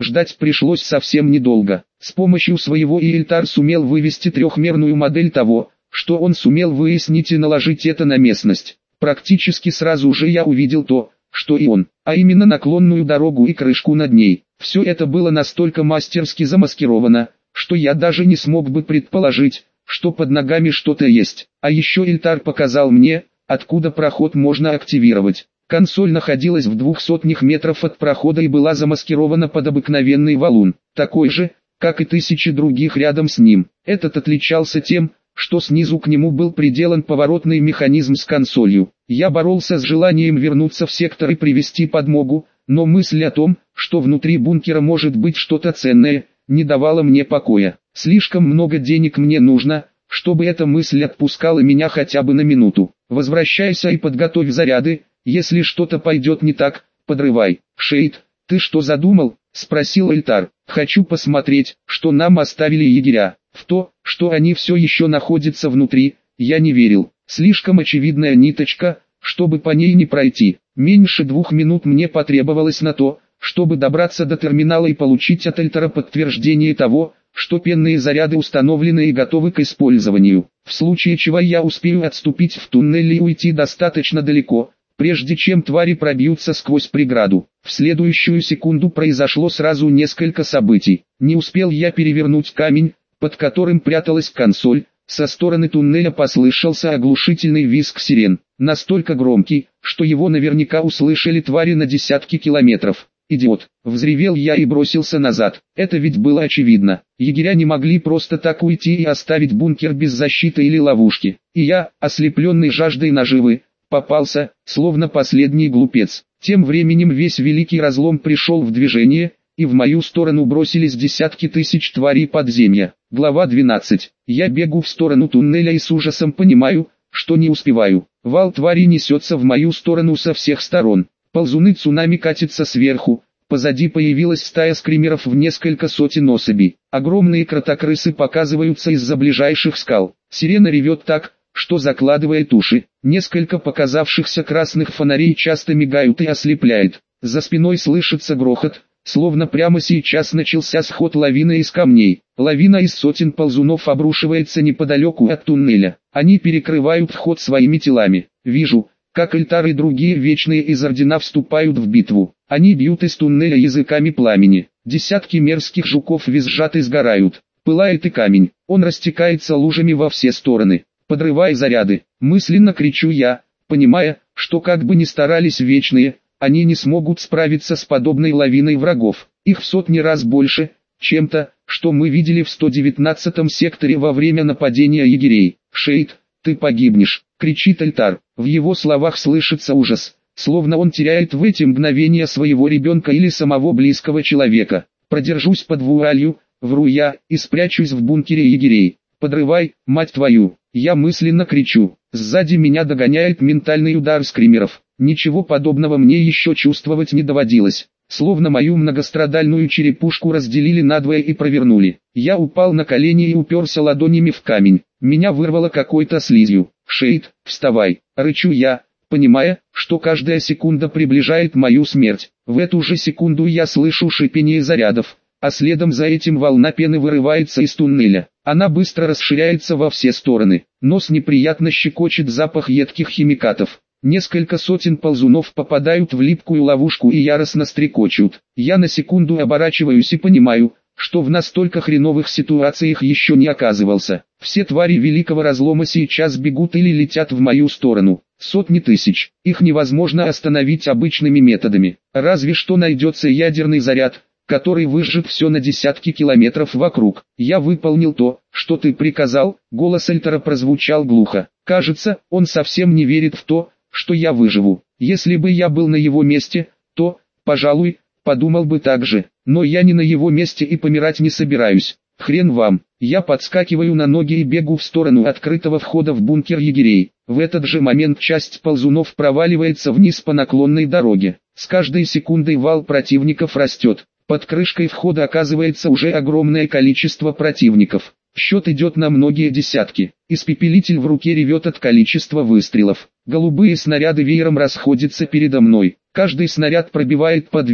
Ждать пришлось совсем недолго. С помощью своего Ильтар сумел вывести трехмерную модель того, что он сумел выяснить и наложить это на местность. Практически сразу же я увидел то, что и он, а именно наклонную дорогу и крышку над ней. Все это было настолько мастерски замаскировано, что я даже не смог бы предположить, что под ногами что-то есть. А еще Ильтар показал мне, откуда проход можно активировать. Консоль находилась в двух сотнях метров от прохода и была замаскирована под обыкновенный валун, такой же, как и тысячи других рядом с ним. Этот отличался тем, что снизу к нему был приделан поворотный механизм с консолью. Я боролся с желанием вернуться в сектор и привести подмогу, но мысль о том, что внутри бункера может быть что-то ценное, не давала мне покоя. Слишком много денег мне нужно, чтобы эта мысль отпускала меня хотя бы на минуту. Возвращайся и подготовь заряды, если что-то пойдет не так, подрывай. Шейд, ты что задумал? Спросил Ильтар. Хочу посмотреть, что нам оставили егеря. В то, что они все еще находятся внутри, я не верил. Слишком очевидная ниточка, чтобы по ней не пройти. Меньше двух минут мне потребовалось на то, чтобы добраться до терминала и получить от Ильтара подтверждение того, что пенные заряды установлены и готовы к использованию. В случае чего я успею отступить в туннель и уйти достаточно далеко, прежде чем твари пробьются сквозь преграду. В следующую секунду произошло сразу несколько событий. Не успел я перевернуть камень, под которым пряталась консоль, со стороны туннеля послышался оглушительный визг сирен, настолько громкий, что его наверняка услышали твари на десятки километров. «Идиот!» — взревел я и бросился назад. Это ведь было очевидно. Егеря не могли просто так уйти и оставить бункер без защиты или ловушки. И я, ослепленный жаждой наживы, попался, словно последний глупец. Тем временем весь великий разлом пришел в движение, и в мою сторону бросились десятки тысяч тварей подземья. Глава двенадцать. Я бегу в сторону туннеля и с ужасом понимаю, что не успеваю. Вал тварей несется в мою сторону со всех сторон. Ползуны цунами катятся сверху, позади появилась стая скримеров в несколько сотен особей. Огромные кротокрысы показываются из-за ближайших скал. Сирена ревет так, что закладывает уши. Несколько показавшихся красных фонарей часто мигают и ослепляет. За спиной слышится грохот, словно прямо сейчас начался сход лавины из камней. Лавина из сотен ползунов обрушивается неподалеку от туннеля. Они перекрывают вход своими телами. Вижу, как Ильтар и другие вечные из Ордена вступают в битву. Они бьют из туннеля языками пламени. Десятки мерзких жуков визжат и сгорают. Пылает и камень. Он растекается лужами во все стороны. Подрывай заряды. Мысленно кричу я, понимая, что как бы ни старались вечные, они не смогут справиться с подобной лавиной врагов. Их в сотни раз больше, чем то, что мы видели в сто девятнадцатом секторе во время нападения егерей. «Шейд, ты погибнешь!» — кричит Ильтар. В его словах слышится ужас, словно он теряет в эти мгновения своего ребенка или самого близкого человека. «Продержусь под вуалью», — вру я, и спрячусь в бункере егерей. «Подрывай, мать твою!» Я мысленно кричу. Сзади меня догоняет ментальный удар скримеров. Ничего подобного мне еще чувствовать не доводилось. Словно мою многострадальную черепушку разделили надвое и провернули. Я упал на колени и уперся ладонями в камень. Меня вырвало какой-то слизью. «Шейд, вставай!» — рычу я, понимая, что каждая секунда приближает мою смерть. В эту же секунду я слышу шипение зарядов, а следом за этим волна пены вырывается из туннеля. Она быстро расширяется во все стороны. Нос неприятно щекочет запах едких химикатов. Несколько сотен ползунов попадают в липкую ловушку и яростно стрекочут. Я на секунду оборачиваюсь и понимаю, что в настолько хреновых ситуациях еще не оказывался. Все твари Великого Разлома сейчас бегут или летят в мою сторону. Сотни тысяч. Их невозможно остановить обычными методами. Разве что найдется ядерный заряд, который выжжет все на десятки километров вокруг. «Я выполнил то, что ты приказал», — голос Ильтара прозвучал глухо. Кажется, он совсем не верит в то, что я выживу. Если бы я был на его месте, то, пожалуй, подумал бы так же. Но я не на его месте и помирать не собираюсь. Хрен вам. Я подскакиваю на ноги и бегу в сторону открытого входа в бункер егерей. В этот же момент часть ползунов проваливается вниз по наклонной дороге. С каждой секундой вал противников растет. Под крышкой входа оказывается уже огромное количество противников. Счет идет на многие десятки. Испепелитель в руке ревет от количества выстрелов. Голубые снаряды веером расходятся передо мной. Каждый снаряд пробивает по две,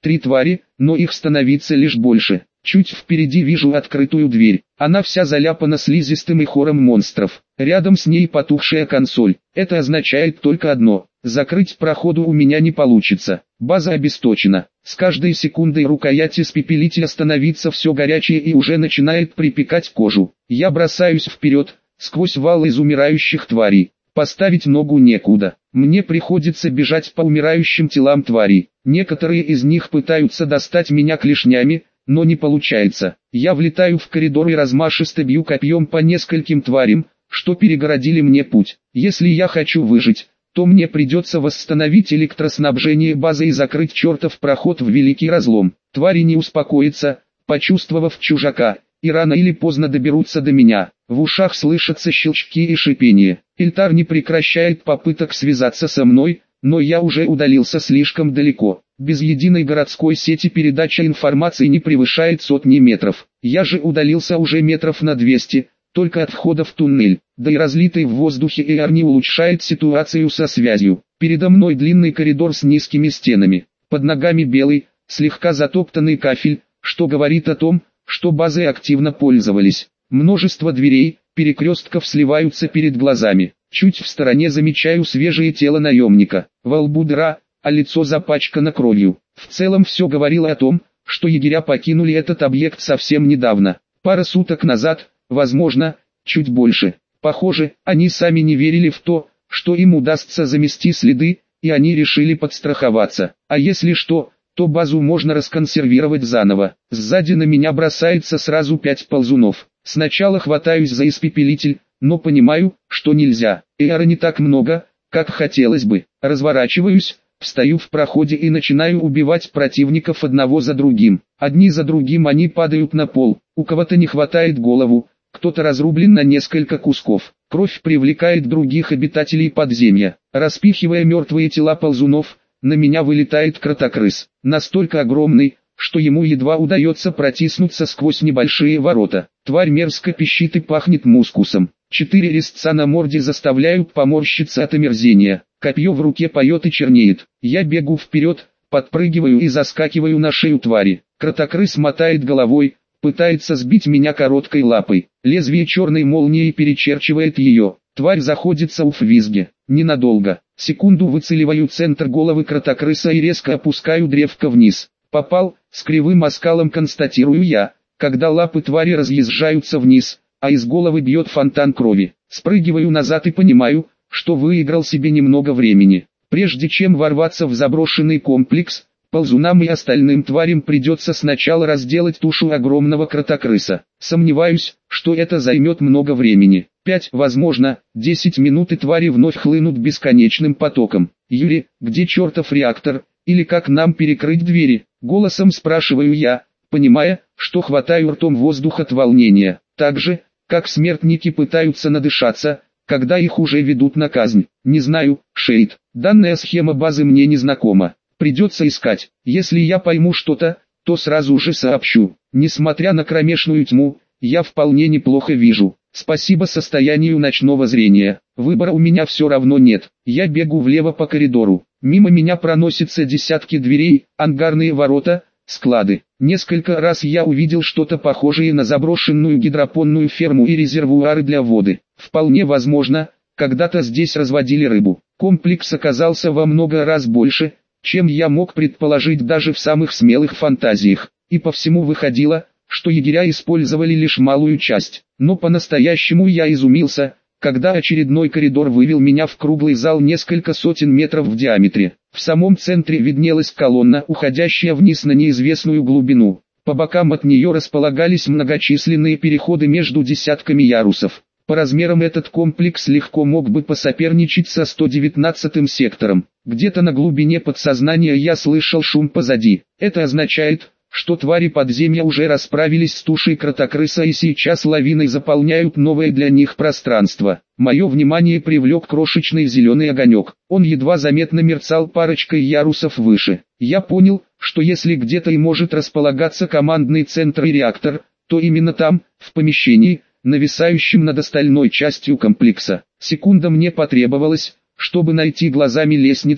Три твари, но их становится лишь больше. Чуть впереди вижу открытую дверь. Она вся заляпана слизистым и хором монстров. Рядом с ней потухшая консоль. Это означает только одно. Закрыть проходу у меня не получится. База обесточена. С каждой секундой рукоять испепелителя становится все горячее и уже начинает припекать кожу. Я бросаюсь вперед, сквозь вал из умирающих тварей. Поставить ногу некуда. Мне приходится бежать по умирающим телам тварей. Некоторые из них пытаются достать меня клешнями, но не получается. Я влетаю в коридор и размашисто бью копьем по нескольким тварям, что перегородили мне путь. Если я хочу выжить, то мне придется восстановить электроснабжение базы и закрыть чертов проход в Великий Разлом. Твари не успокоятся, почувствовав чужака, и рано или поздно доберутся до меня. В ушах слышатся щелчки и шипение. Эльтар не прекращает попыток связаться со мной, но я уже удалился слишком далеко. Без единой городской сети передача информации не превышает сотни метров. Я же удалился уже метров на двести, только от входа в туннель. Да и разлитый в воздухе эйр не улучшает ситуацию со связью. Передо мной длинный коридор с низкими стенами. Под ногами белый, слегка затоптанный кафель, что говорит о том, что базой активно пользовались. Множество дверей, перекрестков сливаются перед глазами. Чуть в стороне замечаю свежее тело наемника. Во лбу дыра, а лицо запачкано кровью. В целом все говорило о том, что егеря покинули этот объект совсем недавно. Пара суток назад, возможно, чуть больше. Похоже, они сами не верили в то, что им удастся замести следы, и они решили подстраховаться. А если что, то базу можно расконсервировать заново. Сзади на меня бросается сразу пять ползунов. Сначала хватаюсь за испепелитель, но понимаю, что нельзя. Эйра не так много, как хотелось бы. Разворачиваюсь, встаю в проходе и начинаю убивать противников одного за другим. Одни за другим они падают на пол. У кого-то не хватает голову, кто-то разрублен на несколько кусков. Кровь привлекает других обитателей подземья. Распихивая мертвые тела ползунов, на меня вылетает кротокрыс. Настолько огромный, что ему едва удается протиснуться сквозь небольшие ворота. Тварь мерзко пищит и пахнет мускусом. Четыре резца на морде заставляют поморщиться от омерзения. Копье в руке поет и чернеет. Я бегу вперед, подпрыгиваю и заскакиваю на шею твари. Кротокрыс мотает головой, пытается сбить меня короткой лапой. Лезвие черной молнией перечерчивает ее. Тварь заходится в визге. Ненадолго. Секунду выцеливаю центр головы кротокрыса и резко опускаю древко вниз. Попал, с кривым оскалом констатирую я, когда лапы твари разъезжаются вниз, а из головы бьет фонтан крови. Спрыгиваю назад и понимаю, что выиграл себе немного времени. Прежде чем ворваться в заброшенный комплекс, ползунам и остальным тварям придется сначала разделать тушу огромного кротокрыса. Сомневаюсь, что это займет много времени. Пять, возможно, десять минут и твари вновь хлынут бесконечным потоком. Юрий, где чертов реактор, или как нам перекрыть двери? Голосом спрашиваю я, понимая, что хватаю ртом воздух от волнения. Так же, как смертники пытаются надышаться, когда их уже ведут на казнь. Не знаю, Шейд, данная схема базы мне не знакома. Придется искать. Если я пойму что-то, то сразу же сообщу. Несмотря на кромешную тьму, я вполне неплохо вижу. Спасибо состоянию ночного зрения. Выбора у меня все равно нет. Я бегу влево по коридору. Мимо меня проносятся десятки дверей, ангарные ворота, склады. Несколько раз я увидел что-то похожее на заброшенную гидропонную ферму и резервуары для воды. Вполне возможно, когда-то здесь разводили рыбу. Комплекс оказался во много раз больше, чем я мог предположить даже в самых смелых фантазиях. И по всему выходило, что егеря использовали лишь малую часть. Но по-настоящему я изумился, когда очередной коридор вывел меня в круглый зал несколько сотен метров в диаметре. В самом центре виднелась колонна, уходящая вниз на неизвестную глубину. По бокам от нее располагались многочисленные переходы между десятками ярусов. По размерам этот комплекс легко мог бы посоперничать со сто девятнадцатым сектором. Где-то на глубине подсознания я слышал шум позади. Это означает, что твари подземья уже расправились с тушей кротокрыса и сейчас лавиной заполняют новое для них пространство. Мое внимание привлек крошечный зеленый огонек. Он едва заметно мерцал парочкой ярусов выше. Я понял, что если где-то и может располагаться командный центр и реактор, то именно там, в помещении, нависающем над остальной частью комплекса. Секунда мне потребовалась, чтобы найти глазами лестницу,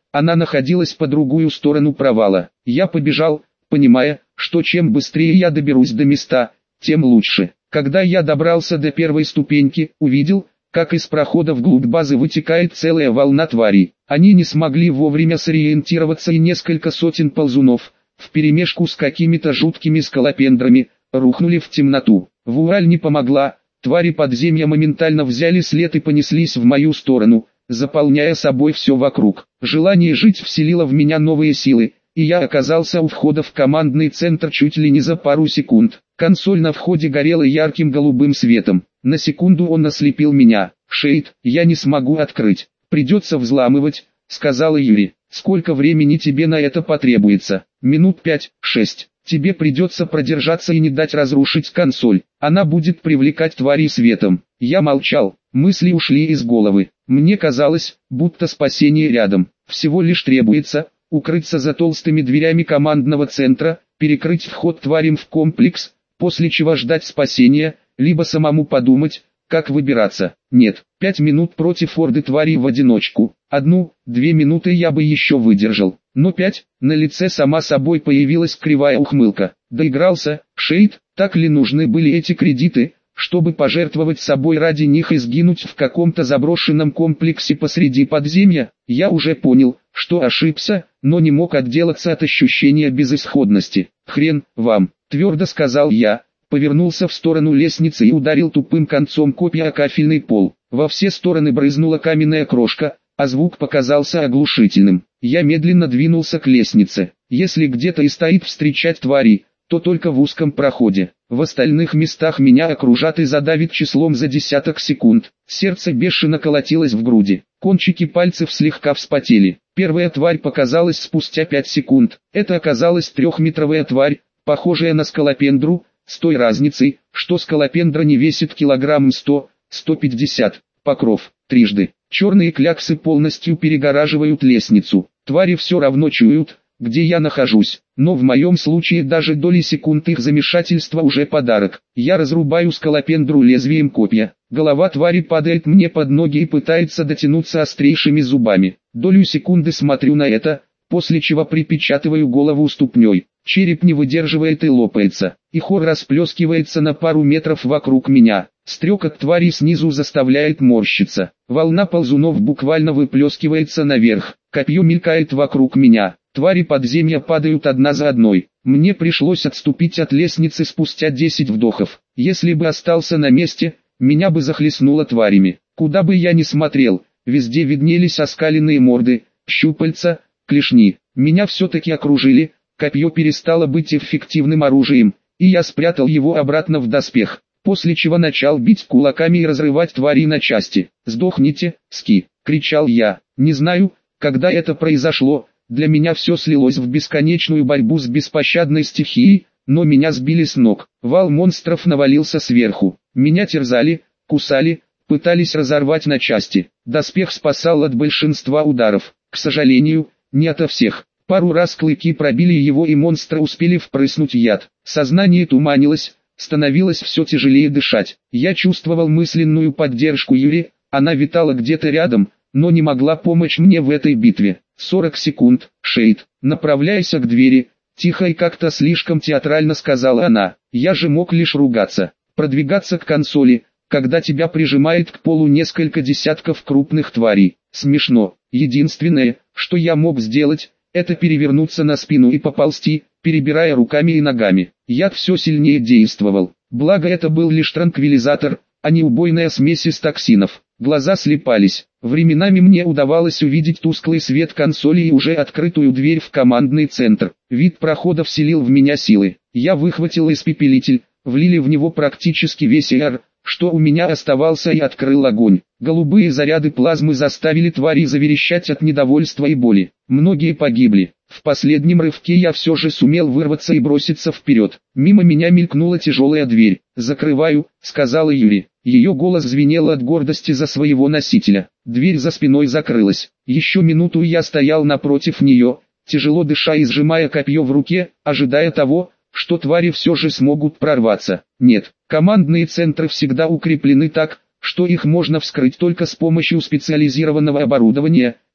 Она находилась по другую сторону провала. Я побежал, понимая, что чем быстрее я доберусь до места, тем лучше. Когда я добрался до первой ступеньки, увидел, как из прохода вглубь базы вытекает целая волна тварей. Они не смогли вовремя сориентироваться, и несколько сотен ползунов, вперемешку с какими-то жуткими скалопендрами, рухнули в темноту. Вуаль не помогла, твари подземья моментально взяли след и понеслись в мою сторону, заполняя собой все вокруг. Желание жить вселило в меня новые силы, и я оказался у входа в командный центр чуть ли не за пару секунд. Консоль на входе горела ярким голубым светом. На секунду он ослепил меня. «Шейд, я не смогу открыть. Придется взламывать», — сказала Юри. «Сколько времени тебе на это потребуется?» «Минут пять-шесть. Тебе придется продержаться и не дать разрушить консоль. Она будет привлекать тварей светом». Я молчал. Мысли ушли из головы. Мне казалось, будто спасение рядом. Всего лишь требуется укрыться за толстыми дверями командного центра, перекрыть вход тварям в комплекс, после чего ждать спасения, либо самому подумать, как выбираться. Нет, пять минут против орды тварей в одиночку. Одну, две минуты я бы еще выдержал. Но пять, на лице сама собой появилась кривая ухмылка. Доигрался, Шейд, так ли нужны были эти кредиты, чтобы пожертвовать собой ради них и сгинуть в каком-то заброшенном комплексе посреди подземья? Я уже понял, что ошибся, но не мог отделаться от ощущения безысходности. «Хрен вам», — твердо сказал я, повернулся в сторону лестницы и ударил тупым концом копья о кафельный пол. Во все стороны брызнула каменная крошка, а звук показался оглушительным. Я медленно двинулся к лестнице. Если где-то и стоит встречать твари, то только в узком проходе. В остальных местах меня окружат и задавит числом за десяток секунд. Сердце бешено колотилось в груди. Кончики пальцев слегка вспотели. Первая тварь показалась спустя пять секунд. Это оказалась трехметровая тварь, похожая на скалопендру, с той разницей, что скалопендра не весит килограмм сто — сто пятьдесят. Покров. Трижды. Черные кляксы полностью перегораживают лестницу. Твари все равно чуют, где я нахожусь, но в моем случае даже доли секунд их замешательства уже подарок. Я разрубаю скалопендру лезвием копья. Голова твари падает мне под ноги и пытается дотянуться острейшими зубами. Долю секунды смотрю на это, после чего припечатываю голову ступней. Череп не выдерживает и лопается. Ихор расплескивается на пару метров вокруг меня. Стрекот твари снизу заставляет морщиться. Волна ползунов буквально выплескивается наверх. Копье мелькает вокруг меня. Твари подземья падают одна за одной. Мне пришлось отступить от лестницы спустя десять вдохов. Если бы остался на месте, меня бы захлестнуло тварями. Куда бы я ни смотрел, везде виднелись оскаленные морды, щупальца, клешни. Меня все-таки окружили, копье перестало быть эффективным оружием, и я спрятал его обратно в доспех, после чего начал бить кулаками и разрывать твари на части. «Сдохните, ски!» — кричал я. Не знаю, когда это произошло. Для меня все слилось в бесконечную борьбу с беспощадной стихией, но меня сбили с ног. Вал монстров навалился сверху. Меня терзали, кусали, пытались разорвать на части. Доспех спасал от большинства ударов. К сожалению, не ото всех. Пару раз клыки пробили его, и монстры успели впрыснуть яд. Сознание туманилось, становилось все тяжелее дышать. Я чувствовал мысленную поддержку Юри, она витала где-то рядом, но не могла помочь мне в этой битве. сорок секунд, Шейд, направляйся к двери, тихо и как-то слишком театрально сказала она. Я же мог лишь ругаться. Продвигаться к консоли, когда тебя прижимает к полу несколько десятков крупных тварей. Смешно. Единственное, что я мог сделать, это перевернуться на спину и поползти, перебирая руками и ногами. Яд все сильнее действовал. Благо это был лишь транквилизатор, а не убойная смесь из токсинов. Глаза слепались. Временами мне удавалось увидеть тусклый свет консоли и уже открытую дверь в командный центр. Вид прохода вселил в меня силы. Я выхватил испепелитель, влили в него практически весь эр, что у меня оставался, и открыл огонь. Голубые заряды плазмы заставили твари заверещать от недовольства и боли. Многие погибли. В последнем рывке я все же сумел вырваться и броситься вперед. Мимо меня мелькнула тяжелая дверь. «Закрываю», — сказала Юри. Ее голос звенел от гордости за своего носителя. Дверь за спиной закрылась. Еще минуту я стоял напротив нее, тяжело дыша и сжимая копье в руке, ожидая того, что твари все же смогут прорваться. Нет, командные центры всегда укреплены так, что их можно вскрыть только с помощью специализированного оборудования,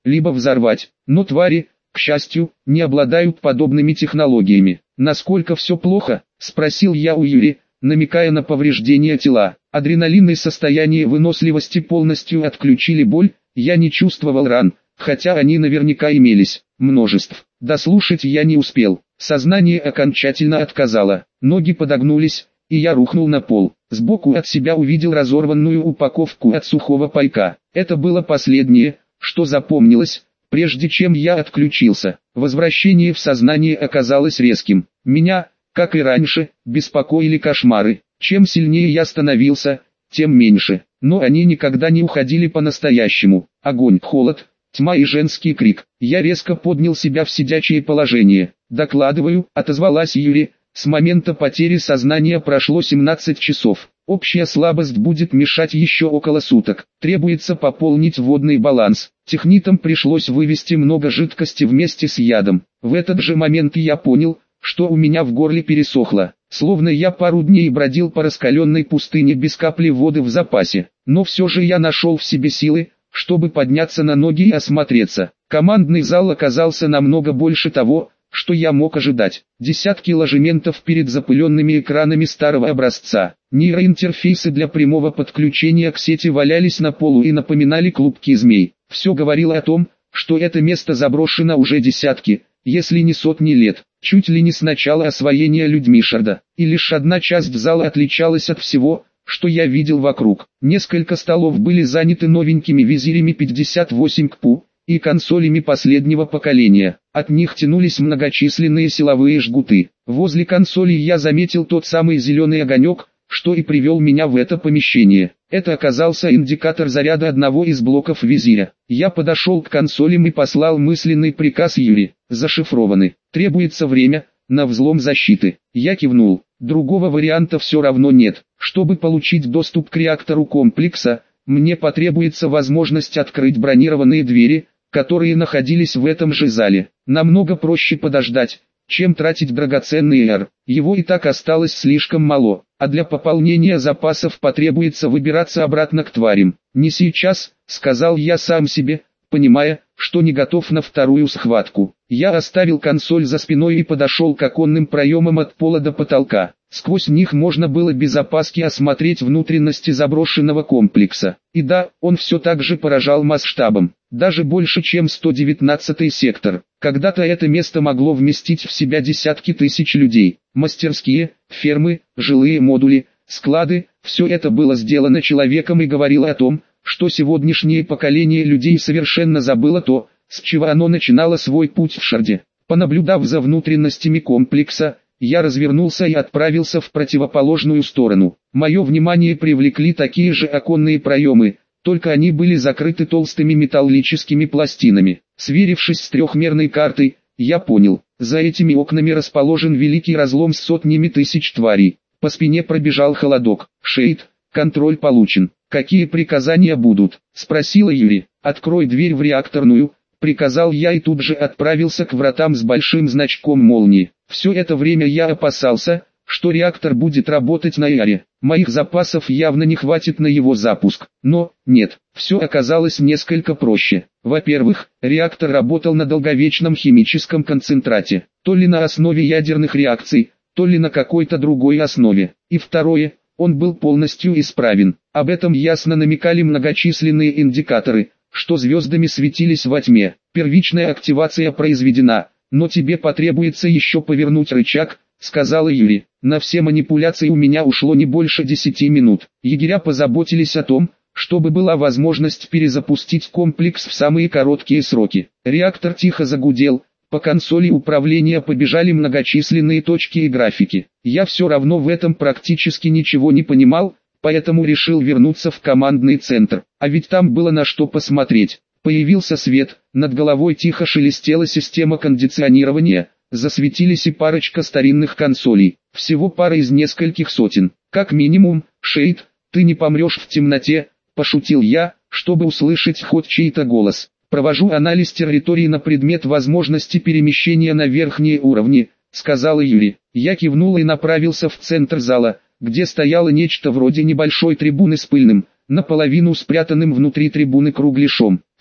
либо взорвать. Но твари, к счастью, не обладают подобными технологиями. «Насколько все плохо?» – спросил я у Юри, намекая на повреждения тела. Адреналин и состояние выносливости полностью отключили боль, я не чувствовал ран, хотя они наверняка имелись, множеств. Дослушать я не успел, сознание окончательно отказало, ноги подогнулись, и я рухнул на пол. Сбоку от себя увидел разорванную упаковку от сухого пайка. Это было последнее, что запомнилось, прежде чем я отключился. Возвращение в сознание оказалось резким. Меня, как и раньше, беспокоили кошмары. Чем сильнее я становился, тем меньше. Но они никогда не уходили по-настоящему. Огонь, холод, тьма и женский крик. Я резко поднял себя в сидячее положение. «Докладываю», — отозвалась Юри. С момента потери сознания прошло семнадцать часов. Общая слабость будет мешать еще около суток. Требуется пополнить водный баланс. Технитам пришлось вывести много жидкости вместе с ядом. В этот же момент я понял, что у меня в горле пересохло. Словно я пару дней бродил по раскаленной пустыне без капли воды в запасе. Но все же я нашел в себе силы, чтобы подняться на ноги и осмотреться. Командный зал оказался намного больше того, что я мог ожидать. Десятки ложементов перед запыленными экранами старого образца. Нейроинтерфейсы для прямого подключения к сети валялись на полу и напоминали клубки змей. Все говорило о том, что это место заброшено уже десятки, если не сотни лет, чуть ли не с начала освоения людьми Шарда. И лишь одна часть зала отличалась от всего, что я видел вокруг. Несколько столов были заняты новенькими визирями пятьдесят восемь ка пэ и консолями последнего поколения. От них тянулись многочисленные силовые жгуты. Возле консолей я заметил тот самый зеленый огонек, что и привел меня в это помещение. Это оказался индикатор заряда одного из блоков визиря. Я подошел к консолям и послал мысленный приказ Юри. Зашифрованы. Требуется время на взлом защиты. Я кивнул. Другого варианта все равно нет. Чтобы получить доступ к реактору комплекса, мне потребуется возможность открыть бронированные двери, которые находились в этом же зале. Намного проще подождать, чем тратить драгоценный эр. Его и так осталось слишком мало, а для пополнения запасов потребуется выбираться обратно к тварям. «Не сейчас», — сказал я сам себе, понимая, что не готов на вторую схватку. Я оставил консоль за спиной и подошел к оконным проемам от пола до потолка. Сквозь них можно было без опаски осмотреть внутренности заброшенного комплекса. И да, он все так же поражал масштабом. Даже больше, чем сто девятнадцатый сектор. Когда-то это место могло вместить в себя десятки тысяч людей. Мастерские, фермы, жилые модули, склады – все это было сделано человеком и говорило о том, что сегодняшнее поколение людей совершенно забыло то, с чего оно начинало свой путь в Шарде. Понаблюдав за внутренностями комплекса, я развернулся и отправился в противоположную сторону. Мое внимание привлекли такие же оконные проемы, только они были закрыты толстыми металлическими пластинами. Сверившись с трехмерной картой, я понял, за этими окнами расположен великий разлом с сотнями тысяч тварей. По спине пробежал холодок. «Шейд, контроль получен. Какие приказания будут?» — спросила Юри. «Открой дверь в реакторную», — приказал я и тут же отправился к вратам с большим значком молнии. Все это время я опасался, что реактор будет работать на Яре. Моих запасов явно не хватит на его запуск. Но, нет, все оказалось несколько проще. Во-первых, реактор работал на долговечном химическом концентрате, то ли на основе ядерных реакций, то ли на какой-то другой основе. И второе, он был полностью исправен. Об этом ясно намекали многочисленные индикаторы, что звездами светились во тьме. Первичная активация произведена, но тебе потребуется еще повернуть рычаг, сказала Юри. На все манипуляции у меня ушло не больше десяти минут. Егеря позаботились о том, чтобы была возможность перезапустить комплекс в самые короткие сроки. Реактор тихо загудел, по консоли управления побежали многочисленные точки и графики. Я все равно в этом практически ничего не понимал, поэтому решил вернуться в командный центр. А ведь там было на что посмотреть. Появился свет, над головой тихо шелестела система кондиционирования, засветились и парочка старинных консолей. Всего пара из нескольких сотен. Как минимум, Шейд, ты не помрешь в темноте, пошутил я, чтобы услышать хоть чей-то голос. Провожу анализ территории на предмет возможности перемещения на верхние уровни, сказала Юри. Я кивнул и направился в центр зала, где стояло нечто вроде небольшой трибуны с пыльным, наполовину спрятанным внутри трибуны кругляшом.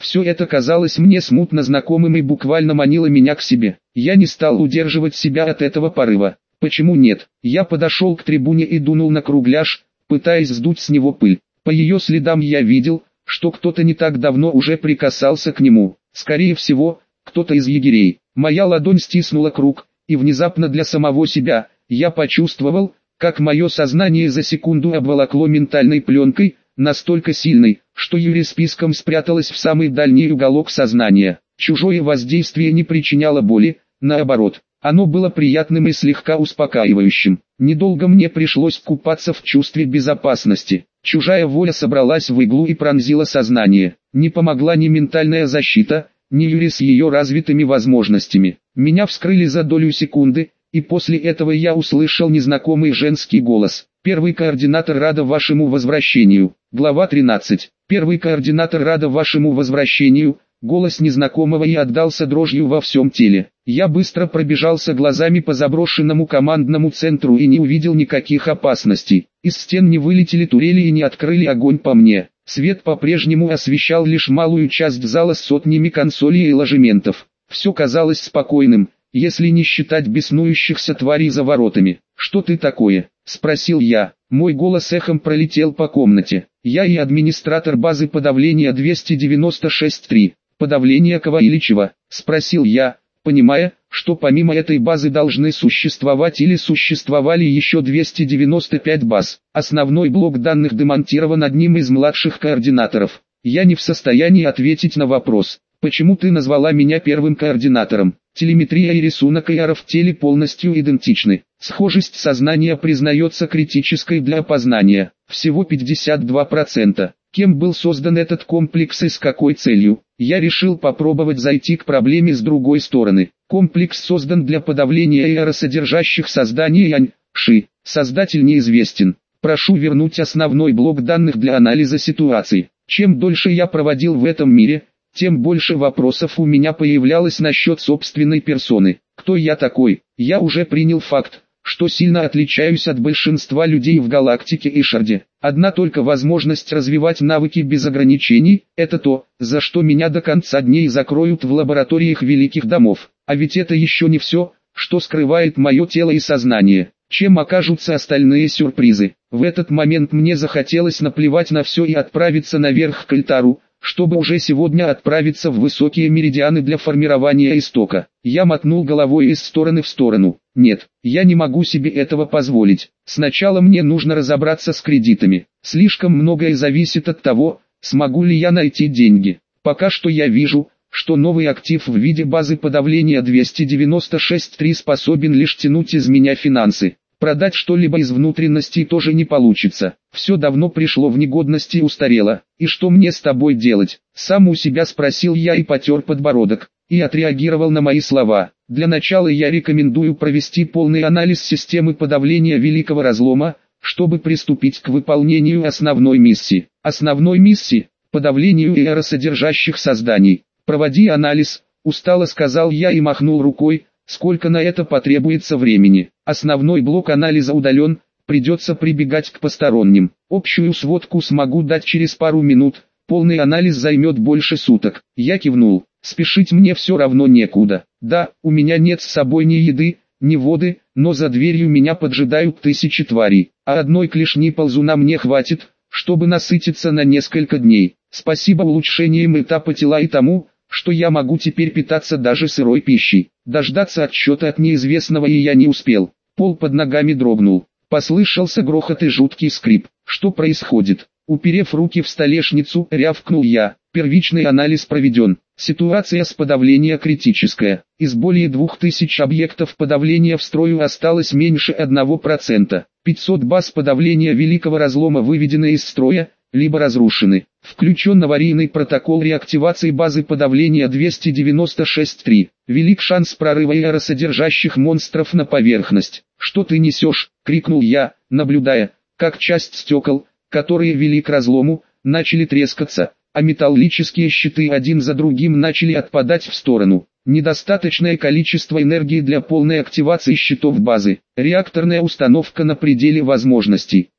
Все это казалось мне смутно знакомым и буквально манило меня к себе. Я не стал удерживать себя от этого порыва. Почему нет? Я подошел к трибуне и дунул на кругляш, пытаясь сдуть с него пыль. По ее следам я видел, что кто-то не так давно уже прикасался к нему. Скорее всего, кто-то из егерей. Моя ладонь стиснула круг, и внезапно для самого себя, я почувствовал, как мое сознание за секунду обволокло ментальной пленкой, настолько сильной, что Юрий списком спряталась в самый дальний уголок сознания. Чужое воздействие не причиняло боли, наоборот, оно было приятным и слегка успокаивающим. Недолго мне пришлось купаться в чувстве безопасности. Чужая воля собралась в иглу и пронзила сознание. Не помогла ни ментальная защита, ни Юрий с ее развитыми возможностями. Меня вскрыли за долю секунды, и после этого я услышал незнакомый женский голос. Первый координатор рада вашему возвращению. Глава тринадцать. Первый координатор рада вашему возвращению. Голос незнакомого и отдался дрожью во всем теле. Я быстро пробежался глазами по заброшенному командному центру и не увидел никаких опасностей. Из стен не вылетели турели и не открыли огонь по мне. Свет по-прежнему освещал лишь малую часть зала с сотнями консолей и ложементов. Все казалось спокойным, если не считать беснующихся тварей за воротами. «Что ты такое?» – спросил я. Мой голос эхом пролетел по комнате. «Я и администратор базы подавления двести девяносто шесть три. «Подавление кого или чего?» – спросил я, понимая, что помимо этой базы должны существовать или существовали еще двести девяносто пять баз. Основной блок данных демонтирован одним из младших координаторов. Я не в состоянии ответить на вопрос, почему ты назвала меня первым координатором. Телеметрия и рисунок эй ар в теле полностью идентичны. Схожесть сознания признается критической для опознания. Всего пятьдесят два процента. Кем был создан этот комплекс и с какой целью? Я решил попробовать зайти к проблеме с другой стороны. Комплекс создан для подавления эй ар содержащих созданий Янь-Ши. Создатель неизвестен. Прошу вернуть основной блок данных для анализа ситуации. Чем дольше я проводил в этом мире, тем больше вопросов у меня появлялось насчет собственной персоны. Кто я такой? Я уже принял факт, что сильно отличаюсь от большинства людей в галактике Ишарде. Одна только возможность развивать навыки без ограничений – это то, за что меня до конца дней закроют в лабораториях великих домов. А ведь это еще не все, что скрывает мое тело и сознание. Чем окажутся остальные сюрпризы? В этот момент мне захотелось наплевать на все и отправиться наверх к Эльтару, чтобы уже сегодня отправиться в высокие меридианы для формирования истока. Я мотнул головой из стороны в сторону. Нет, я не могу себе этого позволить. Сначала мне нужно разобраться с кредитами. Слишком многое зависит от того, смогу ли я найти деньги. Пока что я вижу, что новый актив в виде базы подавления двести девяносто шесть три способен лишь тянуть из меня финансы. Продать что-либо из внутренностей тоже не получится. Все давно пришло в негодность и устарело. И что мне с тобой делать? Сам у себя спросил я и потер подбородок. И отреагировал на мои слова. Для начала я рекомендую провести полный анализ системы подавления Великого Разлома, чтобы приступить к выполнению основной миссии. Основной миссии – подавлению эй ар содержащих созданий. Проводи анализ, устало сказал я и махнул рукой. Сколько на это потребуется времени? Основной блок анализа удален, придется прибегать к посторонним. Общую сводку смогу дать через пару минут, полный анализ займет больше суток. Я кивнул, спешить мне все равно некуда. Да, у меня нет с собой ни еды, ни воды, но за дверью меня поджидают тысячи тварей, а одной клешни ползуна мне хватит, чтобы насытиться на несколько дней. Спасибо улучшениям этапа тела и тому, что я могу теперь питаться даже сырой пищей. Дождаться отсчета от неизвестного и я не успел. Пол под ногами дрогнул. Послышался грохот и жуткий скрип. Что происходит? Уперев руки в столешницу, рявкнул я. Первичный анализ проведен. Ситуация с подавления критическая. Из более двух тысяч объектов подавления в строю осталось меньше одного процента. пятьсот баз подавления Великого Разлома выведены из строя, либо разрушены. Включен аварийный протокол реактивации базы подавления двести девяносто шесть три. Велик шанс прорыва эй ар содержащих монстров на поверхность. «Что ты несешь?» — крикнул я, наблюдая, как часть стекол, которые вели к разлому, начали трескаться, а металлические щиты один за другим начали отпадать в сторону. Недостаточное количество энергии для полной активации щитов базы. Реакторная установка на пределе возможностей.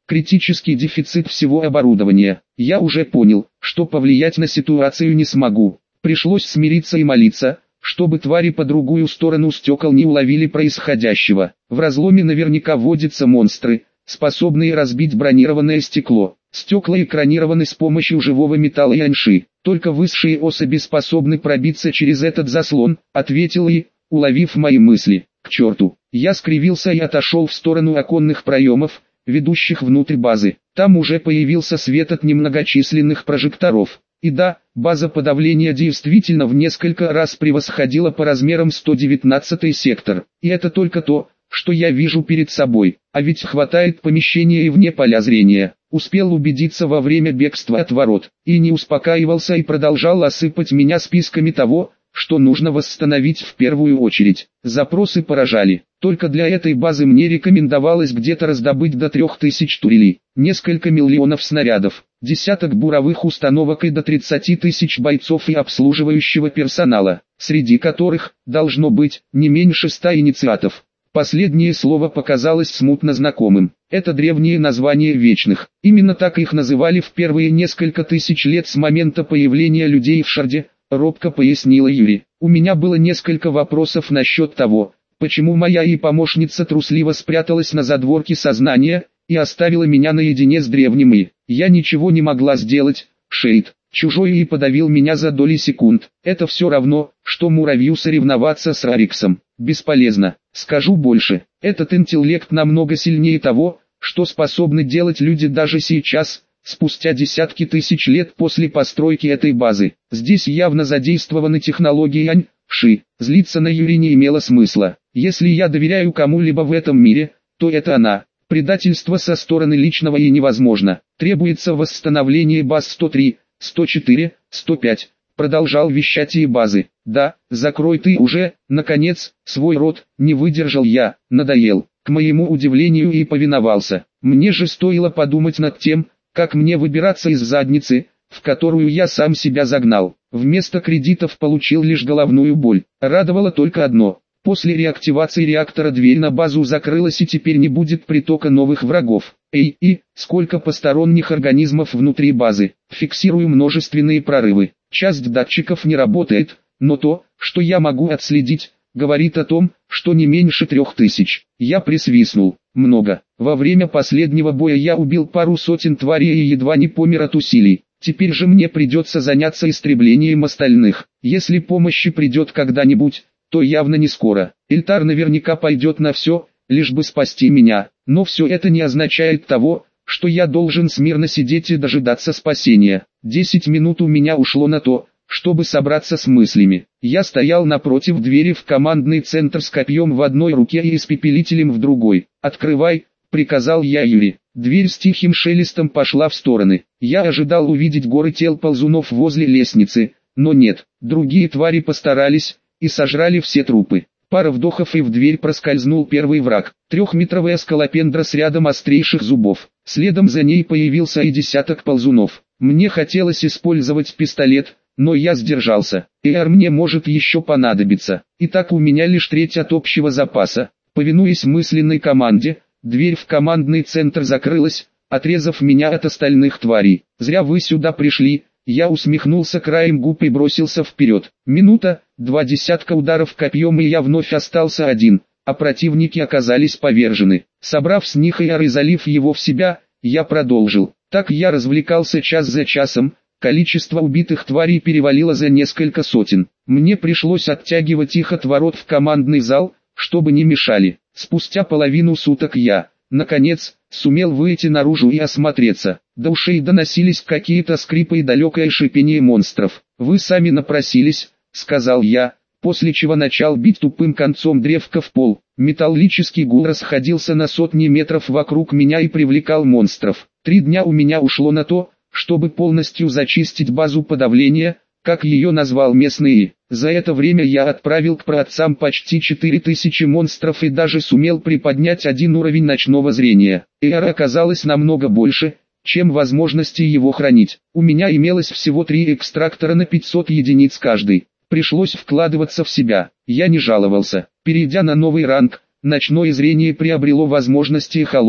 критический дефицит всего оборудования. Я уже понял, что повлиять на ситуацию не смогу. Пришлось смириться и молиться, чтобы твари по другую сторону стекол не уловили происходящего. В разломе наверняка водятся монстры, способные разбить бронированное стекло. Стекла экранированы с помощью живого металла и аньши. Только высшие особи способны пробиться через этот заслон, ответил и, уловив мои мысли, к черту. Я скривился и отошел в сторону оконных проемов, ведущих внутрь базы. Там уже появился свет от немногочисленных прожекторов. И да, база подавления действительно в несколько раз превосходила по размерам сто девятнадцатый сектор. И это только то, что я вижу перед собой, а ведь хватает помещения и вне поля зрения. Успел убедиться во время бегства от ворот, и не успокаивался и продолжал осыпать меня списками того, что нужно восстановить в первую очередь. Запросы поражали. Только для этой базы мне рекомендовалось где-то раздобыть до трех тысяч турелей, несколько миллионов снарядов, десяток буровых установок и до тридцати тысяч бойцов и обслуживающего персонала, среди которых, должно быть, не меньше ста инициатов. Последнее слово показалось смутно знакомым. Это древние названия вечных. Именно так их называли в первые несколько тысяч лет с момента появления людей в Шарде, робко пояснила Юри. У меня было несколько вопросов насчет того, почему моя и помощница трусливо спряталась на задворке сознания и оставила меня наедине с древним и. Я ничего не могла сделать, Шейд. Чужой и подавил меня за доли секунд. Это все равно, что муравью соревноваться с Рариксом. Бесполезно. Скажу больше. Этот интеллект намного сильнее того, что способны делать люди даже сейчас, спустя десятки тысяч лет после постройки этой базы. Здесь явно задействованы технологии Ань-Ши. Злиться на Юри не имело смысла. Если я доверяю кому-либо в этом мире, то это она. Предательство со стороны личного и невозможно. Требуется восстановление баз сто три, сто четыре, сто пять. Продолжал вещать и базы. Да, закрой ты уже, наконец, свой рот, не выдержал я, надоел. К моему удивлению и повиновался. Мне же стоило подумать над тем, как мне выбираться из задницы, в которую я сам себя загнал. Вместо кредитов получил лишь головную боль. Радовало только одно. После реактивации реактора дверь на базу закрылась и теперь не будет притока новых врагов. Эй, и, сколько посторонних организмов внутри базы. Фиксирую множественные прорывы. Часть датчиков не работает, но то, что я могу отследить, говорит о том, что не меньше трех тысяч. Я присвистнул. Много. Во время последнего боя я убил пару сотен тварей и едва не помер от усилий. Теперь же мне придется заняться истреблением остальных. Если помощи придет когда-нибудь, то явно не скоро. Эльтар наверняка пойдет на все, лишь бы спасти меня. Но все это не означает того, что я должен смирно сидеть и дожидаться спасения. Десять минут у меня ушло на то, чтобы собраться с мыслями. Я стоял напротив двери в командный центр с копьем в одной руке и испепелителем в другой. «Открывай», — приказал я Юри. Дверь с тихим шелестом пошла в стороны. Я ожидал увидеть горы тел ползунов возле лестницы, но нет. Другие твари постарались и сожрали все трупы. Пара вдохов и в дверь проскользнул первый враг. Трехметровая скалопендра с рядом острейших зубов. Следом за ней появился и десяток ползунов. Мне хотелось использовать пистолет, но я сдержался. Эйар мне может еще понадобиться. Итак, у меня лишь треть от общего запаса. Повинуясь мысленной команде, дверь в командный центр закрылась, отрезав меня от остальных тварей. «Зря вы сюда пришли», я усмехнулся краем губ и бросился вперед. Минута, два десятка ударов копьем и я вновь остался один, а противники оказались повержены. Собрав с них Эйар и залив его в себя, я продолжил. Так я развлекался час за часом. Количество убитых тварей перевалило за несколько сотен. Мне пришлось оттягивать их от ворот в командный зал, чтобы не мешали. Спустя половину суток я, наконец, сумел выйти наружу и осмотреться. До ушей доносились какие-то скрипы и далекое шипение монстров. «Вы сами напросились», — сказал я, после чего начал бить тупым концом древка в пол. Металлический гул расходился на сотни метров вокруг меня и привлекал монстров. Три дня у меня ушло на то, чтобы полностью зачистить базу подавления, как ее назвал местный. За это время я отправил к праотцам почти четыре тысячи монстров и даже сумел приподнять один уровень ночного зрения. Эйара оказалось намного больше, чем возможности его хранить. У меня имелось всего три экстрактора на пятьсот единиц каждый. Пришлось вкладываться в себя. Я не жаловался. Перейдя на новый ранг, ночное зрение приобрело возможности эхолота.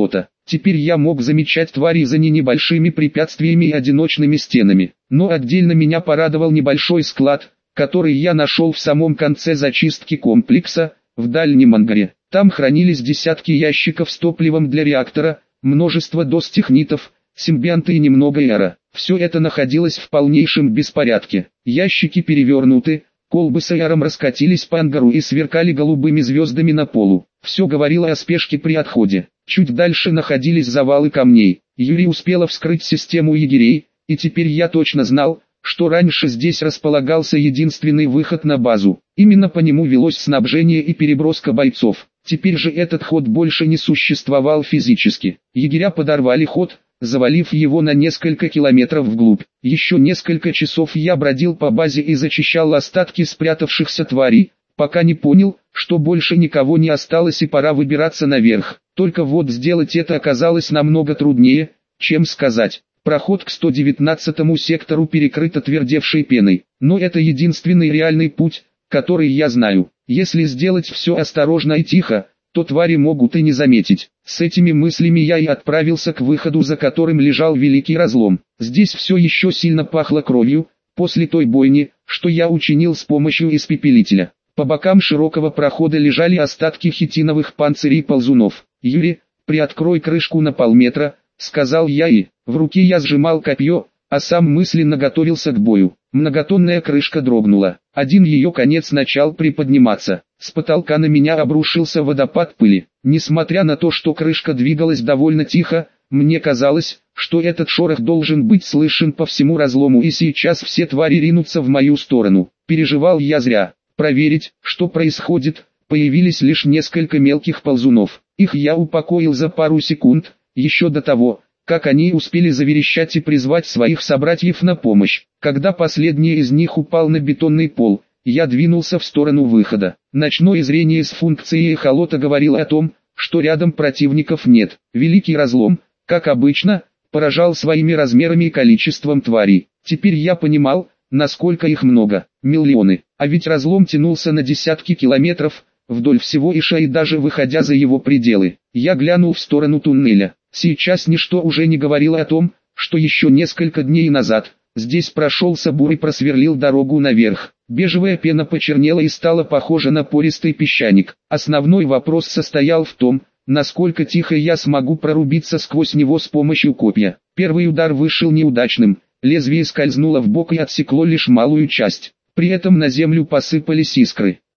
Теперь я мог замечать твари за не небольшими препятствиями и одиночными стенами. Но отдельно меня порадовал небольшой склад, который я нашел в самом конце зачистки комплекса, в дальнем ангаре. Там хранились десятки ящиков с топливом для реактора, множество доз технитов, симбионты и немного эра. Все это находилось в полнейшем беспорядке. Ящики перевернуты, колбы с эаром раскатились по ангару и сверкали голубыми звездами на полу. Все говорило о спешке при отходе. Чуть дальше находились завалы камней. Юрий успела вскрыть систему егерей, и теперь я точно знал, что раньше здесь располагался единственный выход на базу. Именно по нему велось снабжение и переброска бойцов. Теперь же этот ход больше не существовал физически. Егеря подорвали ход, завалив его на несколько километров вглубь. Еще несколько часов я бродил по базе и зачищал остатки спрятавшихся тварей, пока не понял, что больше никого не осталось и пора выбираться наверх. Только вот сделать это оказалось намного труднее, чем сказать. Проход к сто девятнадцатому сектору перекрыт отвердевшей пеной. Но это единственный реальный путь, который я знаю. Если сделать все осторожно и тихо, то твари могут и не заметить. С этими мыслями я и отправился к выходу, за которым лежал великий разлом. Здесь все еще сильно пахло кровью, после той бойни, что я учинил с помощью испепелителя. По бокам широкого прохода лежали остатки хитиновых панцирей ползунов. «Юрий, приоткрой крышку на полметра», — сказал я, и в руке я сжимал копье, а сам мысленно готовился к бою. Многотонная крышка дрогнула. Один ее конец начал приподниматься. С потолка на меня обрушился водопад пыли. Несмотря на то, что крышка двигалась довольно тихо, мне казалось, что этот шорох должен быть слышен по всему разлому, и сейчас все твари ринутся в мою сторону. Переживал я зря. Проверить, что происходит, появились лишь несколько мелких ползунов. Их я упокоил за пару секунд, еще до того, как они успели заверещать и призвать своих собратьев на помощь. Когда последний из них упал на бетонный пол, я двинулся в сторону выхода. Ночное зрение с функцией эхолота говорило о том, что рядом противников нет. Великий разлом, как обычно, поражал своими размерами и количеством тварей. Теперь я понимал, насколько их много, миллионы. А ведь разлом тянулся на десятки километров, вдоль всего Иша и даже выходя за его пределы. Я глянул в сторону туннеля. Сейчас ничто уже не говорило о том, что еще несколько дней назад здесь прошелся бур и просверлил дорогу наверх. Бежевая пена почернела и стала похожа на пористый песчаник. Основной вопрос состоял в том, насколько тихо я смогу прорубиться сквозь него с помощью копья. Первый удар вышел неудачным, лезвие скользнуло в бок и отсекло лишь малую часть. При этом на землю посыпались искры.